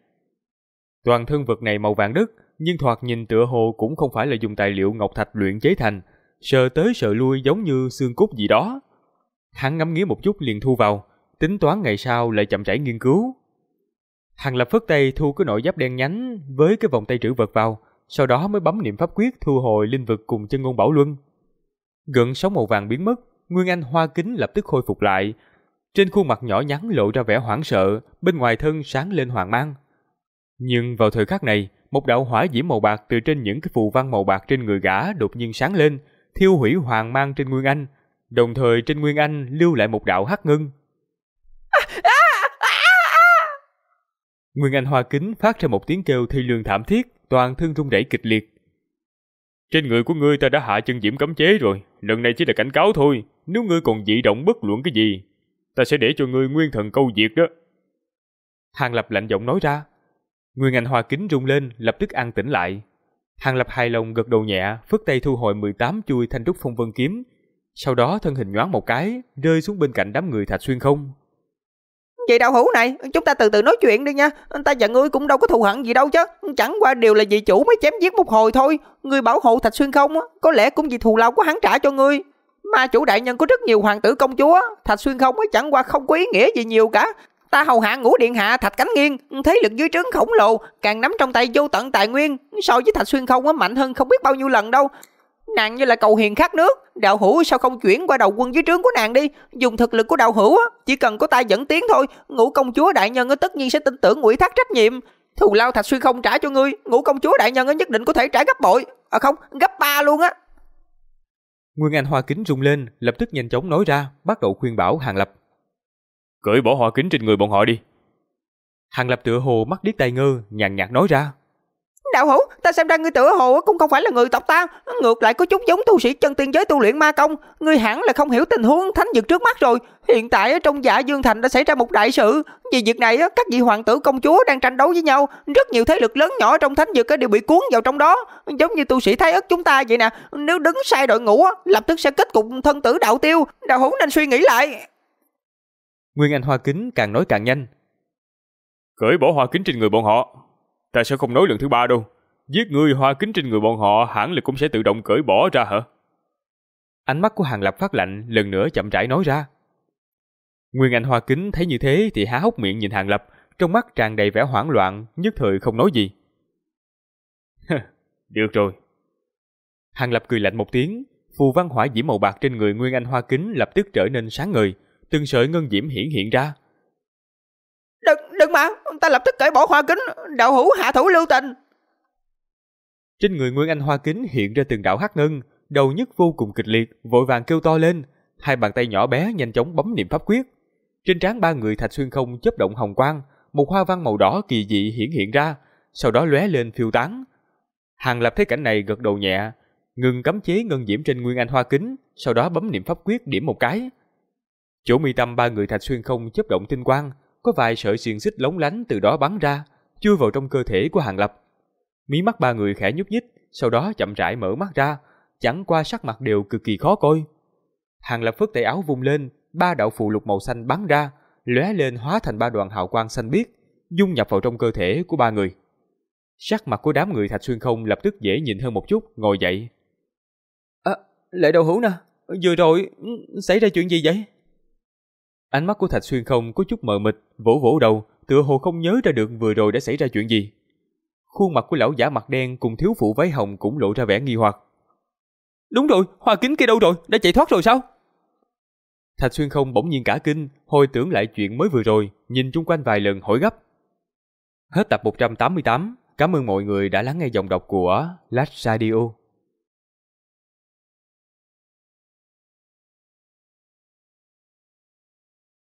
Toàn thân vật này màu vàng đất, nhưng thoạt nhìn tựa hồ cũng không phải là dùng tài liệu ngọc thạch luyện chế thành, sờ tới sờ lui giống như xương cốt gì đó. Hắn ngắm nghía một chút liền thu vào, tính toán ngày sau lại chậm rãi nghiên cứu. Hàng Lập phất tay thu cái nội giáp đen nhánh với cái vòng tay trữ vật vào, sau đó mới bấm niệm pháp quyết thu hồi linh vực cùng chân ngôn bảo luân. Gợn sóng màu vàng biến mất, nguyên anh Hoa Kính lập tức khôi phục lại. Trên khuôn mặt nhỏ nhắn lộ ra vẻ hoảng sợ, bên ngoài thân sáng lên hoàng mang. Nhưng vào thời khắc này, một đạo hỏa diễm màu bạc từ trên những cái phù văn màu bạc trên người gã đột nhiên sáng lên, thiêu hủy hoàng mang trên nguyên anh, đồng thời trên nguyên anh lưu lại một đạo hắc ngân. Nguyên anh Hoa Kính phát ra một tiếng kêu thê lương thảm thiết, toàn thân run rẩy kịch liệt. Trên người của ngươi ta đã hạ chân diễm cấm chế rồi, lần này chỉ là cảnh cáo thôi, nếu ngươi còn dị động bất luận cái gì, ta sẽ để cho ngươi nguyên thần câu diệt đó. Hàng Lập lạnh giọng nói ra. Nguyên anh Hoa Kính rung lên, lập tức an tĩnh lại. Hàng Lập hài lòng gật đầu nhẹ, phất tay thu hồi 18 chuôi thanh trúc phong vân kiếm, sau đó thân hình nhoáng một cái, rơi xuống bên cạnh đám người Thạch Xuyên Không. Vậy đạo hữu này, chúng ta từ từ nói chuyện đi nha. Ta và ngươi cũng đâu có thù hận gì đâu chứ. Chẳng qua đều là vì chủ mới chém giết một hồi thôi. Ngươi bảo hộ Thạch Xuyên Không, có lẽ cũng vì thù lao của hắn trả cho ngươi. Ma chủ đại nhân có rất nhiều hoàng tử công chúa, Thạch Xuyên Không chẳng qua không có ý nghĩa gì nhiều cả. Ta hầu hạ Ngũ điện hạ Thạch Cánh Nghiên, thế lực dưới trướng khổng lồ, càng nắm trong tay vô tận tài nguyên, so với Thạch Xuyên Không mạnh hơn không biết bao nhiêu lần đâu. Nàng như là cầu hiền khát nước, đạo hữu sao không chuyển qua đầu quân dưới trướng của nàng đi, dùng thực lực của đạo hữu chỉ cần có ta dẫn tiến thôi, Ngũ công chúa đại nhân tất nhiên sẽ tin tưởng ủy thác trách nhiệm. Thù lao Thạch Xuyên Không trả cho ngươi, Ngũ công chúa đại nhân nhất định có thể trả gấp bội, không, gấp 3 luôn á. Nguyên anh Hoa Kính rung lên, lập tức nhanh chóng nói ra, bắt đầu khuyên bảo Hàng Lập. Cởi bỏ hoa kính trên người bọn họ đi. Hàng Lập tựa hồ mắt điếc tai ngơ, nhàn nhạt nói ra. Đạo hữu, ta xem ra ngươi tựa hồ cũng không phải là người tộc ta, ngược lại có chút giống tu sĩ chân tiên giới tu luyện ma công. Ngươi hẳn là không hiểu tình huống thánh vực trước mắt rồi. Hiện tại trong Dạ Dương Thành đã xảy ra một đại sự. Vì việc này các vị hoàng tử công chúa đang tranh đấu với nhau, rất nhiều thế lực lớn nhỏ trong thánh vực đều bị cuốn vào trong đó, giống như tu sĩ Thái Ất chúng ta vậy nè. Nếu đứng sai đội ngũ lập tức sẽ kết cục thân tử đạo tiêu. Đạo hữu nên suy nghĩ lại. Nguyên anh Hoa Kính càng nói càng nhanh. Cởi bỏ hoa kính trên người bọn họ. Ta sẽ không nói lần thứ 3 đâu. Giết ngươi, hoa kính trên người bọn họ hẳn là cũng sẽ tự động cởi bỏ ra hả? Ánh mắt của Hàng Lập phát lạnh, lần nữa chậm rãi nói ra. Nguyên anh Hoa Kính thấy như thế thì há hốc miệng nhìn Hàng Lập, trong mắt tràn đầy vẻ hoảng loạn, nhất thời không nói gì. Được rồi. Hàng Lập cười lạnh một tiếng, phù văn hỏa diễm màu bạc trên người Nguyên Anh Hoa Kính lập tức trở nên sáng ngời, từng sợi ngân diễm hiển hiện ra. Đừng mà, ta lập tức cởi bỏ hoa kính, đạo hữu hạ thủ lưu tình. Trên người Nguyên Anh Hoa Kính hiện ra từng đạo hắc ngân, đầu nhức vô cùng kịch liệt, vội vàng kêu to lên, hai bàn tay nhỏ bé nhanh chóng bấm niệm pháp quyết. Trên trán ba người Thạch Xuyên Không chớp động hồng quang, một hoa văn màu đỏ kỳ dị hiển hiện ra, sau đó lóe lên phiêu tán. Hàng Lập thấy cảnh này gật đầu nhẹ, ngừng cấm chế ngân diễm trên Nguyên Anh Hoa Kính, sau đó bấm niệm pháp quyết điểm một cái. Chỗ mi tâm ba người Thạch Xuyên Không chớp động tinh quang, có vài sợi xiềng xích lóng lánh từ đó bắn ra, chui vào trong cơ thể của Hàng Lập. Mí mắt ba người khẽ nhúc nhích, sau đó chậm rãi mở mắt ra, chẳng qua sắc mặt đều cực kỳ khó coi. Hàng Lập phất tay áo vung lên, ba đạo phù lục màu xanh bắn ra, lóe lên hóa thành ba đoàn hào quang xanh biếc, dung nhập vào trong cơ thể của ba người. Sắc mặt của đám người Thạch Xuyên Không lập tức dễ nhìn hơn một chút, ngồi dậy. Lệ đạo hữu nè, vừa rồi xảy ra chuyện gì vậy? Ánh mắt của Thạch Xuyên Không có chút mờ mịt, vỗ vỗ đầu, tựa hồ không nhớ ra được vừa rồi đã xảy ra chuyện gì. Khuôn mặt của lão giả mặt đen cùng thiếu phụ váy hồng cũng lộ ra vẻ nghi hoặc. Đúng rồi, hoa kính kia đâu rồi, đã chạy thoát rồi sao? Thạch Xuyên Không bỗng nhiên cả kinh, hồi tưởng lại chuyện mới vừa rồi, nhìn chung quanh vài lần hỏi gấp. Hết tập 188, cảm ơn mọi người đã lắng nghe giọng đọc của Last Radio.